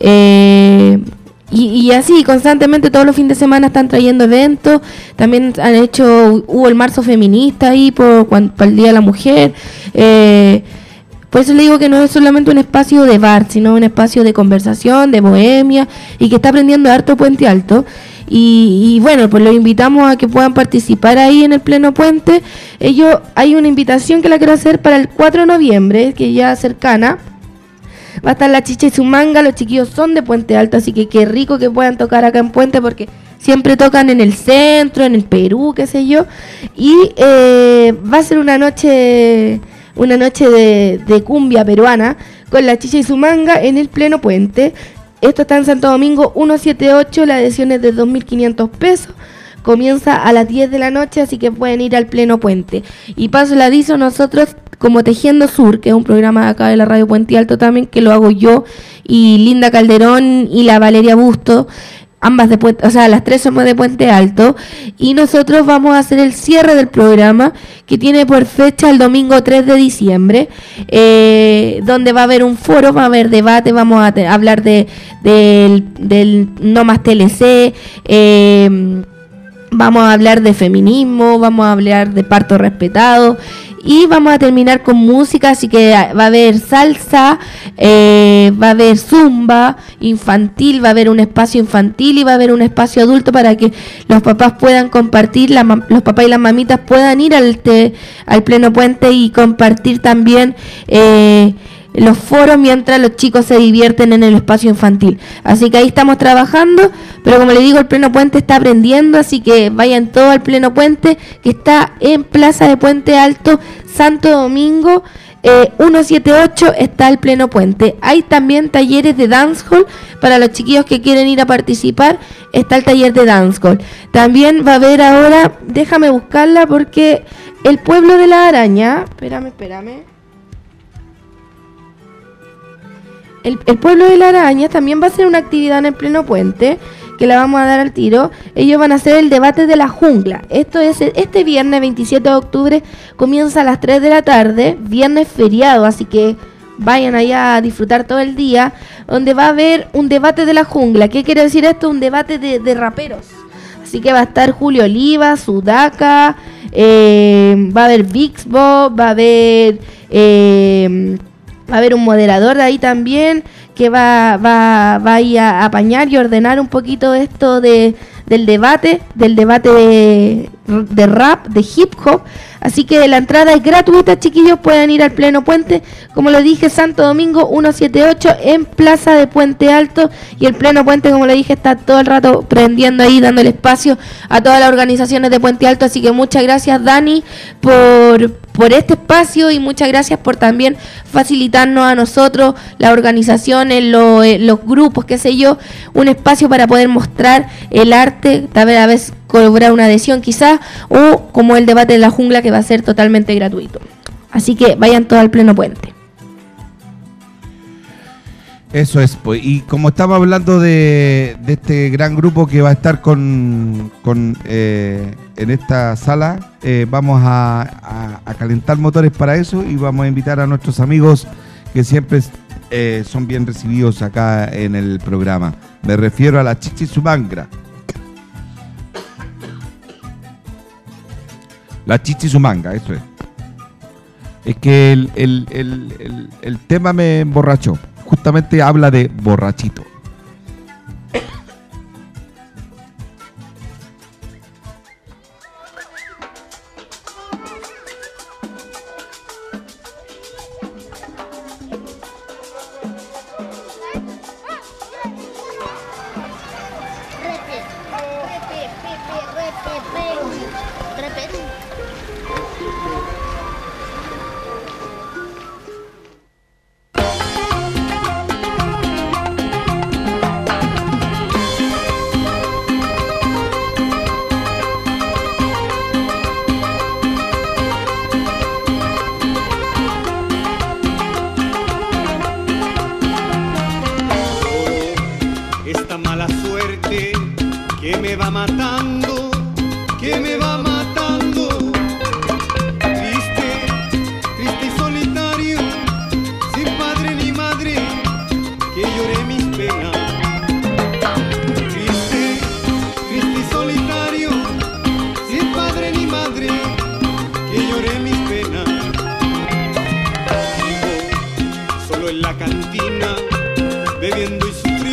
Y así, constantemente todos los fines de semana están trayendo eventos. También hubo el marzo feminista ahí para el Día de la Mujer. Por eso le digo que no es solamente un espacio de bar, sino un espacio de conversación, de bohemia, y que está aprendiendo harto Puente Alto. Y bueno, pues los invitamos a que puedan participar ahí en el Pleno Puente. Hay una invitación que la quiero hacer para el 4 de noviembre, que ya cercana. Va a estar la Chicha y su manga, los chiquillos son de Puente Alto, así que qué rico que puedan tocar acá en Puente, porque siempre tocan en el centro, en el Perú, qué sé yo. Y va a ser una noche de cumbia peruana con la Chicha y su manga en el Pleno Puente. Esto está en Santo Domingo 178, la adhesión es de 2.500 pesos. Comienza a las 10 de la noche, así que pueden ir al Pleno Puente. Y paso el aviso, nosotros como Tejiendo Sur, que es un programa acá de la Radio Puente Alto también, que lo hago yo y Linda Calderón y la Valeria Busto, ambas de Puente, o sea, las tres somos de Puente Alto, y nosotros vamos a hacer el cierre del programa, que tiene por fecha el domingo 3 de diciembre, donde va a haber un foro, va a haber debate, vamos a hablar del No Más TLC, vamos a hablar de feminismo, vamos a hablar de parto respetado, y vamos a terminar con música, así que va a haber salsa, va a haber zumba infantil, va a haber un espacio infantil y va a haber un espacio adulto para que los papás puedan compartir, los papás y las mamitas puedan ir al Pleno Puente y compartir también los foros mientras los chicos se divierten en el espacio infantil. Así que ahí estamos trabajando, pero como le digo, el Pleno Puente está aprendiendo, así que vayan todos al Pleno Puente, que está en Plaza de Puente Alto, Santo Domingo, 178 está el Pleno Puente. Hay también talleres de dancehall para los chiquillos que quieren ir a participar. Está el taller de dancehall. También va a haber ahora, déjame buscarla porque el pueblo de la araña, espérame. El pueblo de la araña también va a hacer una actividad en el Pleno Puente, que la vamos a dar al tiro. Ellos van a hacer el debate de la jungla. Esto es este viernes 27 de octubre, comienza a las 3 de la tarde, viernes feriado, así que vayan allá a disfrutar todo el día, donde va a haber un debate de la jungla. ¿Qué quiere decir esto? Un debate de raperos. Así que va a estar Julio Oliva, Sudaka, va a haber Bixbo, va a haber un moderador de ahí también que va a ir a apañar y ordenar un poquito esto del debate de rap, de hip hop. Así que la entrada es gratuita, chiquillos, pueden ir al Pleno Puente, como les dije, Santo Domingo 178 en Plaza de Puente Alto, y el Pleno Puente, como les dije, está todo el rato prendiendo ahí, dando el espacio a todas las organizaciones de Puente Alto. Así que muchas gracias, Dani, por este espacio, y muchas gracias por también facilitarnos a nosotros, las organizaciones, los grupos, qué sé yo, un espacio para poder mostrar el arte, tal vez a veces cobrar una adhesión quizás, o como el debate de la jungla, que va a ser totalmente gratuito. Así que vayan todos al Pleno Puente.
Eso es, pues. Y como estamos hablando de este gran grupo que va a estar en esta sala, vamos a calentar motores para eso, y vamos a invitar a nuestros amigos que siempre son bien recibidos acá en el programa. Me refiero a la Chichisumangra. La Chichizumanga, eso es. Es que el tema me emborrachó. Justamente habla de borrachito.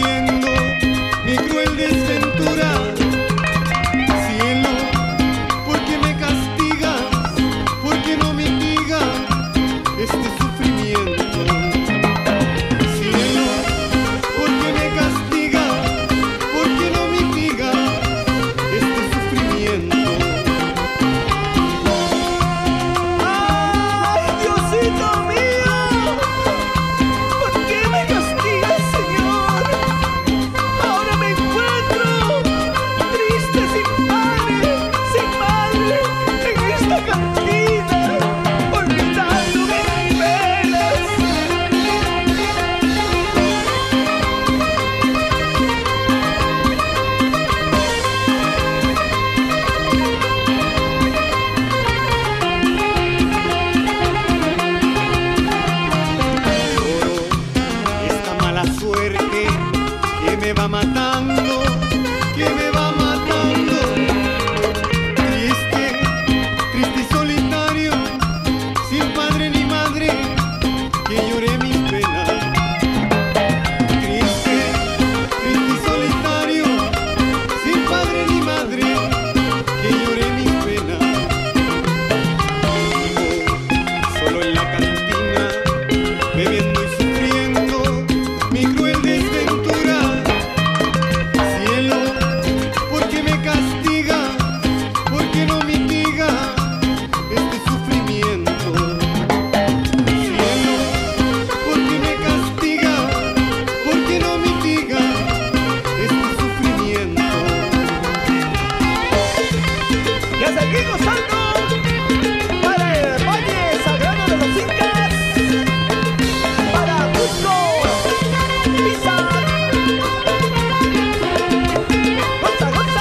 Cielo, ¿por seguir gozando para el Valle Sagrado de los Incas, para Cusco, Pisa. Goza, goza.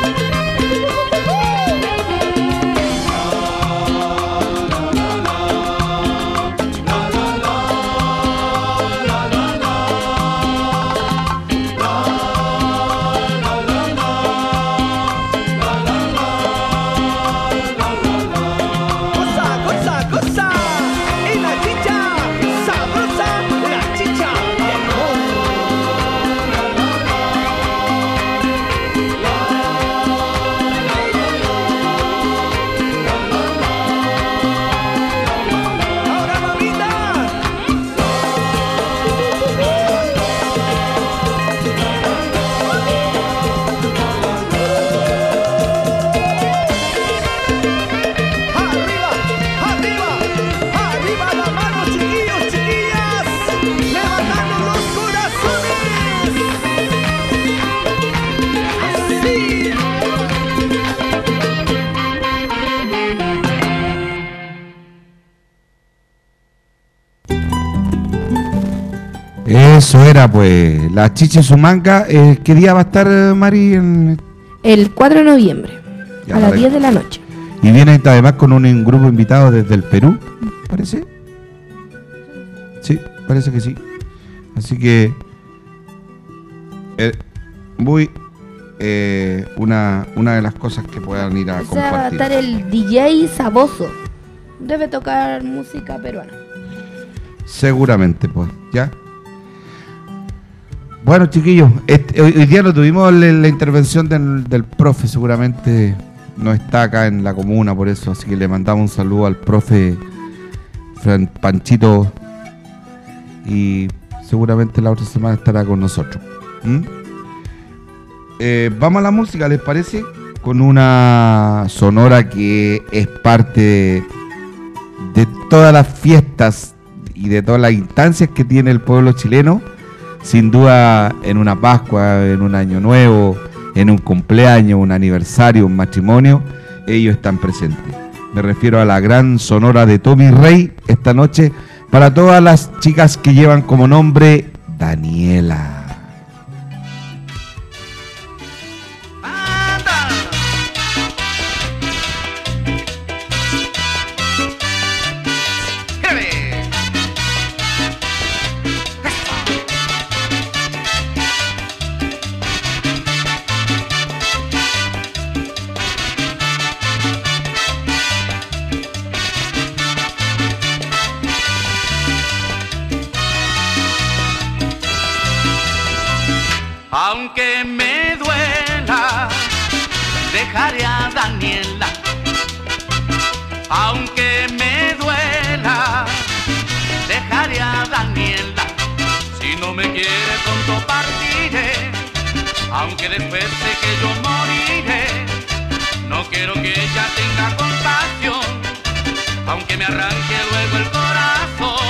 Eso era, pues, la Chicha Sumanga. ¿Qué día va a estar, Mari?
El 4 de noviembre,
Ya,
a las
vale.
10 de la noche.
Y viene además con un grupo invitado desde el Perú, ¿parece? Sí, parece que sí. Así que muy una de las cosas que puedan ir a
O sea, va a
compartir.
estar el DJ Saboso. Debe tocar música peruana.
Seguramente, pues, ¿ya? Bueno, chiquillos, hoy día no tuvimos la intervención del profe, seguramente no está acá en la comuna por eso, así que le mandamos un saludo al profe Panchito y seguramente la otra semana estará con nosotros. Vamos a la música, ¿les parece? Con una sonora que es parte de todas las fiestas y de todas las instancias que tiene el pueblo chileno. Sin duda, en una Pascua, en un Año Nuevo, en un cumpleaños, un aniversario, un matrimonio, ellos están presentes. Me refiero a la gran sonora de Tommy Rey esta noche para todas las chicas que llevan como nombre Daniela.
Aunque me duela, dejaré a Daniela. Aunque me duela, dejaré a Daniela. Si no me quiere pronto partiré, aunque después sé que yo moriré. No quiero que ella tenga compasión, aunque me arranque luego el corazón.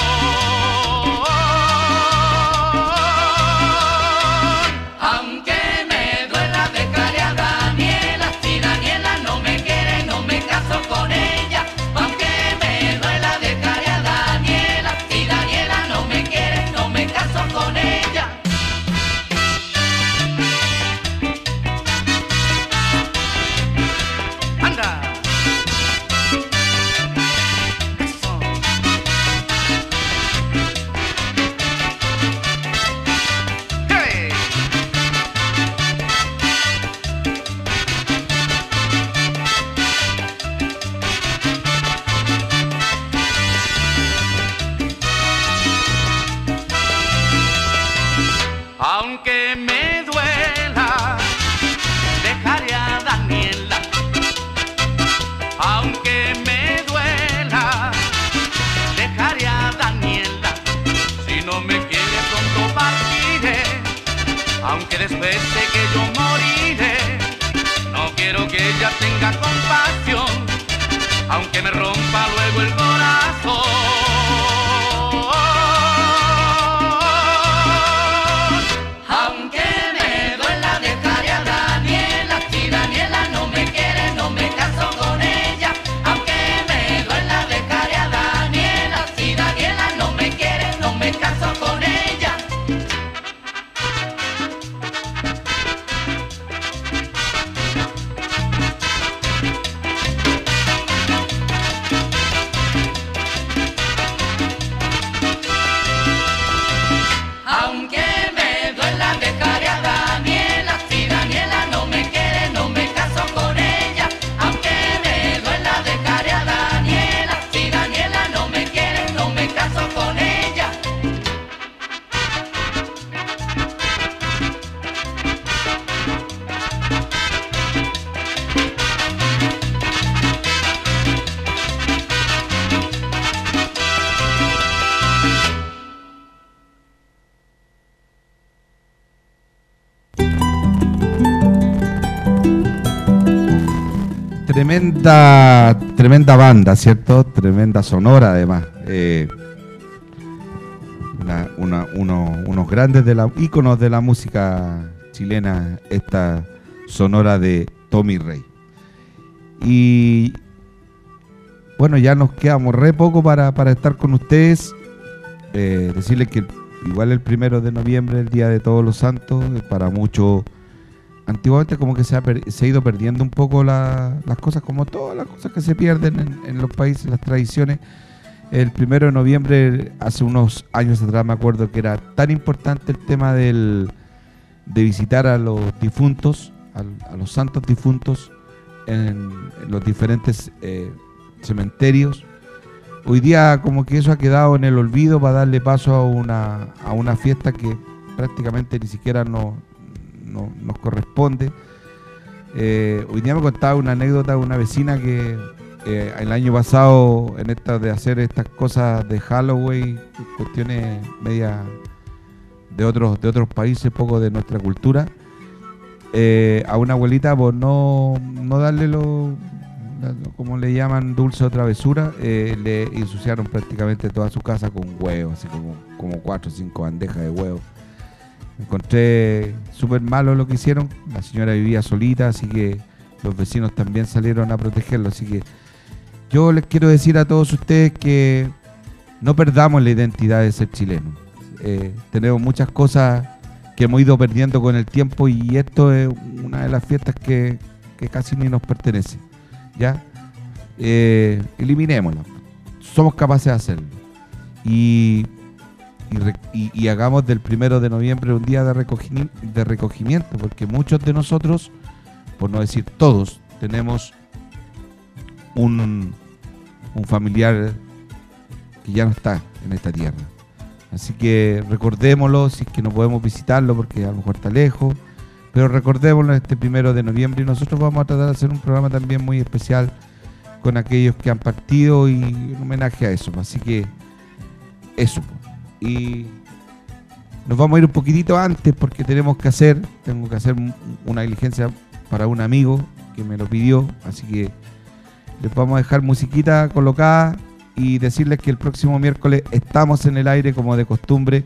Con ella, aunque me duela dejaré a Daniela. Si Daniela no me quiere, no me caso con ella.
¡Anda! Eso. ¡Hey! Aunque me duela, dejaré a Daniela. Aunque me duela, dejaré a Daniela. Si no me quiere pronto partiré, aunque después sé que yo moriré. No quiero que ella tenga compasión, aunque me rompa luego el corazón.
Aunque me duela dejaré a Daniela. Si Daniela no me quiere, no me caso
tremenda banda, ¿cierto? Tremenda sonora, además. Unos grandes íconos de la música chilena, esta sonora de Tommy Rey. Y bueno, ya nos quedamos re poco para estar con ustedes. Decirles que igual el 1 de noviembre, el Día de Todos los Santos, para muchos, antiguamente como que se ha ido perdiendo un poco las cosas, como todas las cosas que se pierden en los países, las tradiciones. El 1 de noviembre, hace unos años atrás, me acuerdo que era tan importante el tema de visitar a los difuntos, a los santos difuntos en los diferentes cementerios. Hoy día como que eso ha quedado en el olvido para darle paso a una fiesta que prácticamente ni siquiera nos corresponde. Hoy día me contaba una anécdota de una vecina que el año pasado, en esta de hacer estas cosas de Halloween, cuestiones medias de otros países, poco de nuestra cultura, a una abuelita por no darle como le llaman, dulce o travesura, le ensuciaron prácticamente toda su casa con huevos, así como 4 o 5 bandejas de huevos. Me encontré súper malo lo que hicieron. La señora vivía solita, así que los vecinos también salieron a protegerlo. Así que yo les quiero decir a todos ustedes que no perdamos la identidad de ser chilenos. Tenemos muchas cosas que hemos ido perdiendo con el tiempo, y esto es una de las fiestas que casi ni nos pertenece. ¿Ya? Eliminémosla. Somos capaces de hacerlo. Y hagamos del 1 de noviembre un día de recogimiento, porque muchos de nosotros, por no decir todos, tenemos un familiar que ya no está en esta tierra. Así que recordémoslo, si es que no podemos visitarlo porque a lo mejor está lejos, pero recordémoslo este 1 de noviembre, y nosotros vamos a tratar de hacer un programa también muy especial con aquellos que han partido y en homenaje a eso. Así que eso. Y nos vamos a ir un poquitito antes porque tengo que hacer una diligencia para un amigo que me lo pidió, así que les vamos a dejar musiquita colocada y decirles que el próximo miércoles estamos en el aire como de costumbre,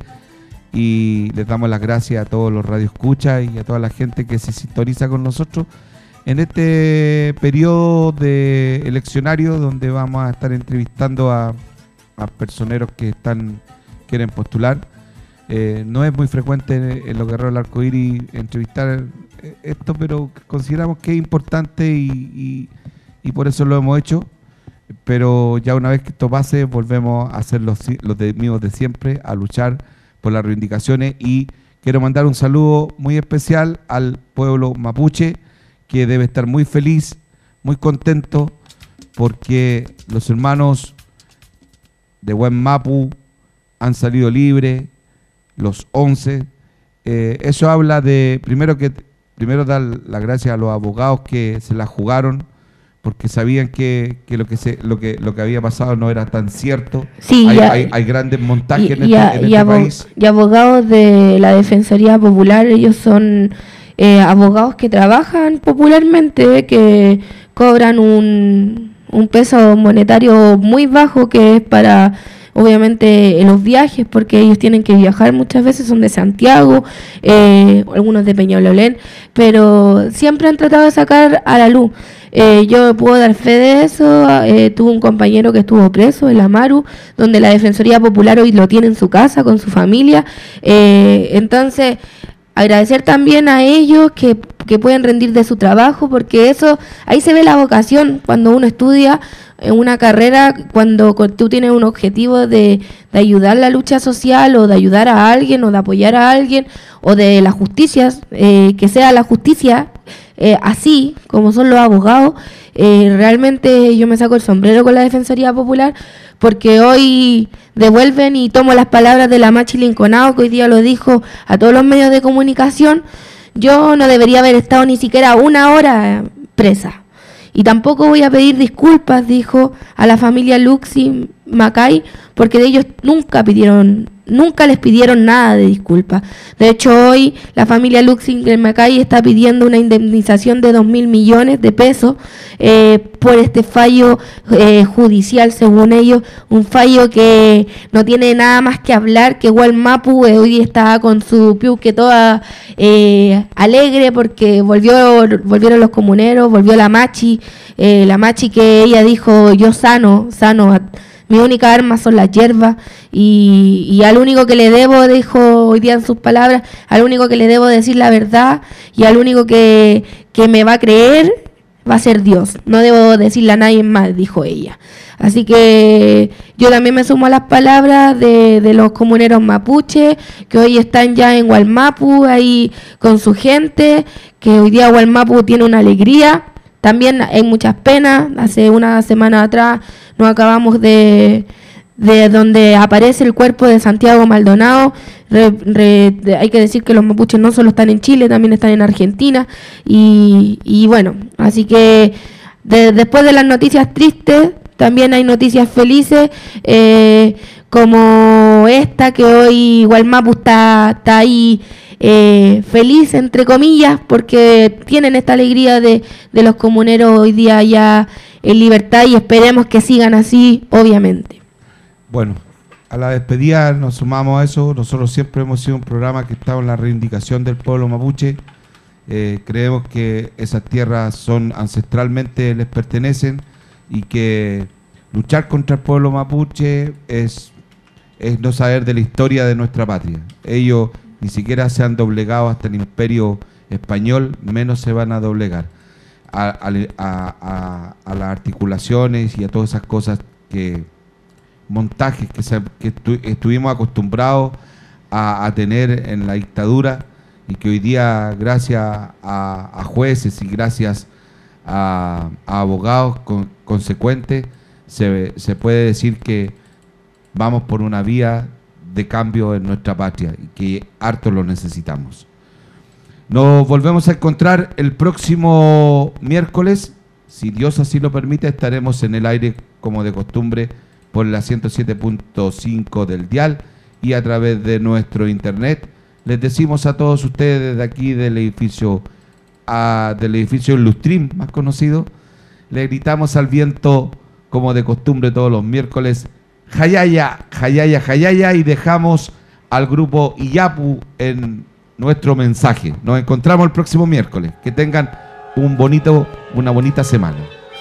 y les damos las gracias a todos los radioescuchas y a toda la gente que se sintoniza con nosotros en este periodo de eleccionario, donde vamos a estar entrevistando a personeros que quieren postular. No es muy frecuente en los Guerreros del Arcoíris entrevistar esto, pero consideramos que es importante y por eso lo hemos hecho. Pero ya una vez que esto pase, volvemos a hacer los mismos de siempre, a luchar por las reivindicaciones. Y quiero mandar un saludo muy especial al pueblo mapuche, que debe estar muy feliz, muy contento, porque los hermanos de Buen Mapu han salido libres, los 11. Eso habla de, primero dar las gracias a los abogados que se la jugaron, porque sabían que lo que había pasado no era tan cierto. Sí, hay grandes montajes en este país. Y abogados de la Defensoría Popular, ellos son abogados que trabajan popularmente, que cobran un peso monetario muy bajo, que es para, obviamente, los viajes, porque ellos tienen que viajar muchas veces, son de Santiago, algunos de Peñalolén, pero siempre han tratado de sacar a la luz. Yo puedo dar fe de eso. Tuve un compañero que estuvo preso, el Amaru, donde la Defensoría Popular hoy lo tiene en su casa con su familia. Entonces, agradecer también a ellos que pueden rendir de su trabajo, porque eso, ahí se ve la vocación cuando uno estudia en una carrera, cuando tú tienes un objetivo de ayudar la lucha social, o de ayudar a alguien, o de apoyar a alguien, o de la justicia, que sea la justicia así como son los abogados. Realmente yo me saco el sombrero con la Defensoría Popular, porque hoy devuelven, y tomo las palabras de la Machi Linconao, que hoy día lo dijo a todos los medios de comunicación: yo no debería haber estado ni siquiera una hora presa, y tampoco voy a pedir disculpas, dijo, a la familia Luxi Macay, porque de ellos nunca pidieron
nunca les pidieron nada de disculpa. De hecho, hoy la familia Luxinger Macay está pidiendo una indemnización de 2.000 millones de pesos por este fallo judicial, según ellos, un fallo que no tiene nada más que hablar, que Gualmapu hoy está con su piuque toda alegre porque volvieron los comuneros, volvió la Machi que ella dijo, yo sano, mi única arma son las hierbas y al único que le debo, dijo hoy día en sus palabras, al único que le debo decir la verdad y al único que me va a creer va a ser Dios, no debo decirle a nadie más, dijo ella. Así que yo también me sumo a las palabras de los comuneros mapuche, que hoy están ya en Gualmapu, ahí con su gente, que hoy día Gualmapu tiene una alegría, también hay muchas penas. Hace una semana atrás nos acabamos de donde aparece el cuerpo de Santiago Maldonado. Hay que decir que los mapuches no solo están en Chile, también están en Argentina y bueno, así que después de las noticias tristes también hay noticias felices, como esta, que hoy Gualmapu está ahí feliz, entre comillas, porque tienen esta alegría de los comuneros hoy día ya en libertad y esperemos que sigan así, obviamente.
Bueno, a la despedida nos sumamos a eso. Nosotros siempre hemos sido un programa que está en la reivindicación del pueblo mapuche. Creemos que esas tierras son ancestralmente, les pertenecen, y que luchar contra el pueblo mapuche es no saber de la historia de nuestra patria. Ellos ni siquiera se han doblegado hasta el imperio español, menos se van a doblegar a las articulaciones y a todas esas cosas, montajes que estuvimos acostumbrados a tener en la dictadura, y que hoy día, gracias a jueces y gracias a abogados consecuentes, se puede decir que vamos por una vía de cambio en nuestra patria y que harto lo necesitamos. Nos volvemos a encontrar el próximo miércoles, si Dios así lo permite. Estaremos en el aire como de costumbre por la 107.5 del dial y a través de nuestro internet. Les decimos a todos ustedes desde aquí del edificio Lustrim, más conocido, le gritamos al viento como de costumbre todos los miércoles: Jayaya, Jayaya, Jayaya, y dejamos al grupo Iyapu en nuestro mensaje. Nos encontramos el próximo miércoles. Que tengan una bonita semana.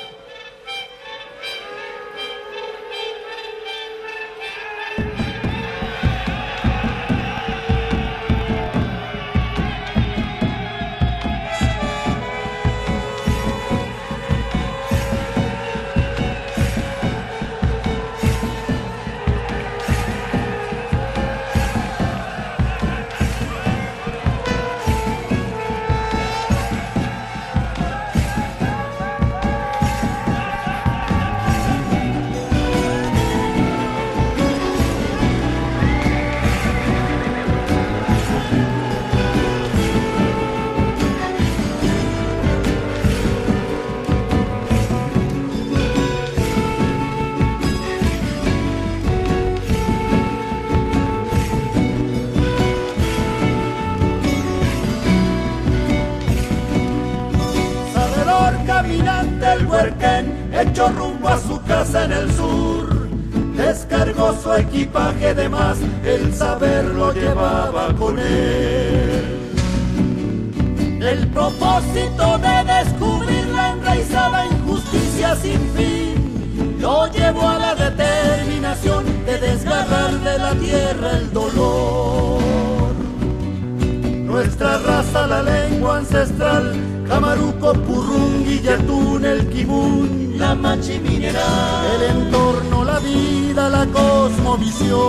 Hecho rumbo a su casa en el sur, descargó su equipaje de más, el saber lo llevaba con él. El propósito de descubrir la enraizada injusticia sin fin lo llevó a la determinación de desgarrar de la tierra el dolor. Nuestra raza, la lengua ancestral, Camaruco, Purrungui, Yatún, el Kibún, la Machi mineral, el entorno, la vida, la cosmovisión.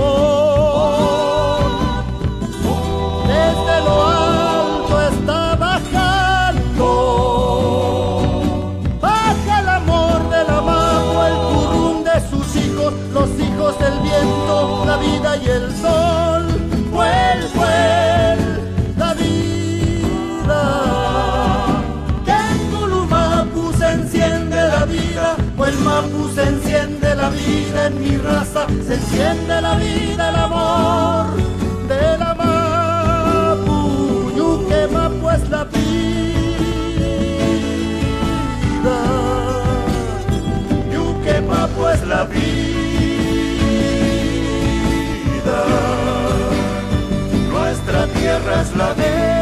Desde lo alto está bajando, baja el amor del amapo, el currún de sus hijos, los hijos del viento, la vida y el sol. La vida. El Mapu se enciende la vida, vida en mi raza, se enciende la vida, el amor de la Mapu, Yuque Mapu es la vida, Yuque Mapu es la vida, nuestra tierra es la vida.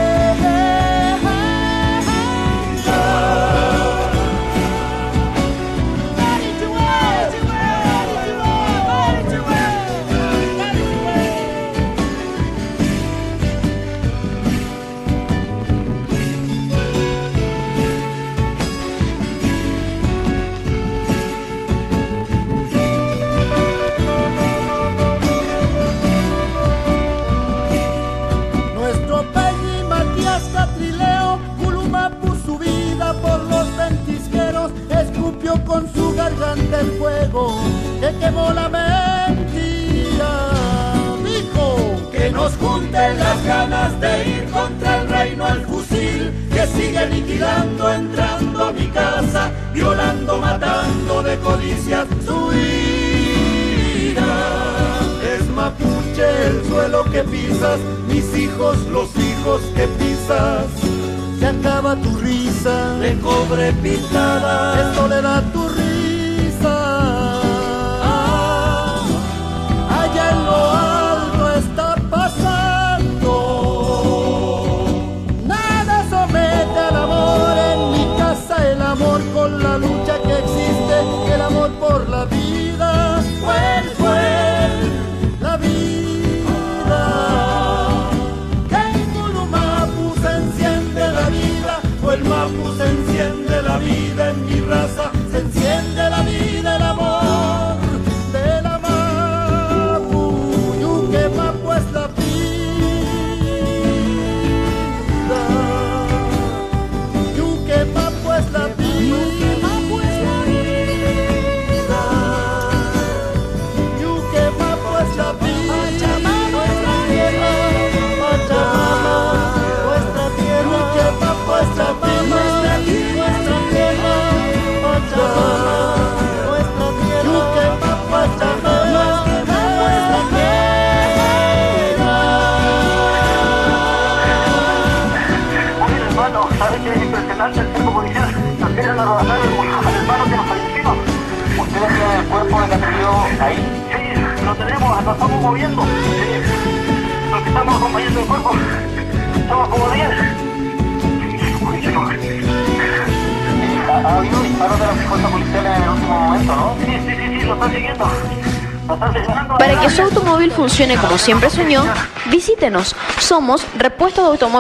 Con su garganta el fuego que quemó la mentira, dijo que nos junten las ganas de ir contra el reino al fusil que sigue aniquilando, entrando a mi casa, violando, matando de codicias su ira. Es mapuche el suelo que pisas, mis hijos, los hijos que pisas. Se acaba tu risa de cobre pintada, de soledad tu risa. Allá en lo alto está pasando. Nada somete al amor en mi casa, el amor con la lucha que existe, el amor por la vida, fue la vida. El Mapu se enciende la vida en mi raza, se enciende la vida, el amor de la Mapu, Yuque Mapu es la vida, Yuque Mapu es la vida, Yuque Mapu es la vida, nuestra tierra, Pachamama, nuestra tierra, Yuque Mapu es la vida.
El centro policial nos quieren arrebatar al hermano que nos falleció. ¿Ustedes tienen el cuerpo de Catrillo ahí? Sí, lo tenemos, lo estamos moviendo. Sí. Los que estamos acompañando el cuerpo somos como 10. Ha habido disparos de las fuerzas policiales en el último momento, ¿no? Sí, lo están siguiendo.
Para que su automóvil funcione como siempre soñó, visítenos. Somos Repuestos de Automóviles.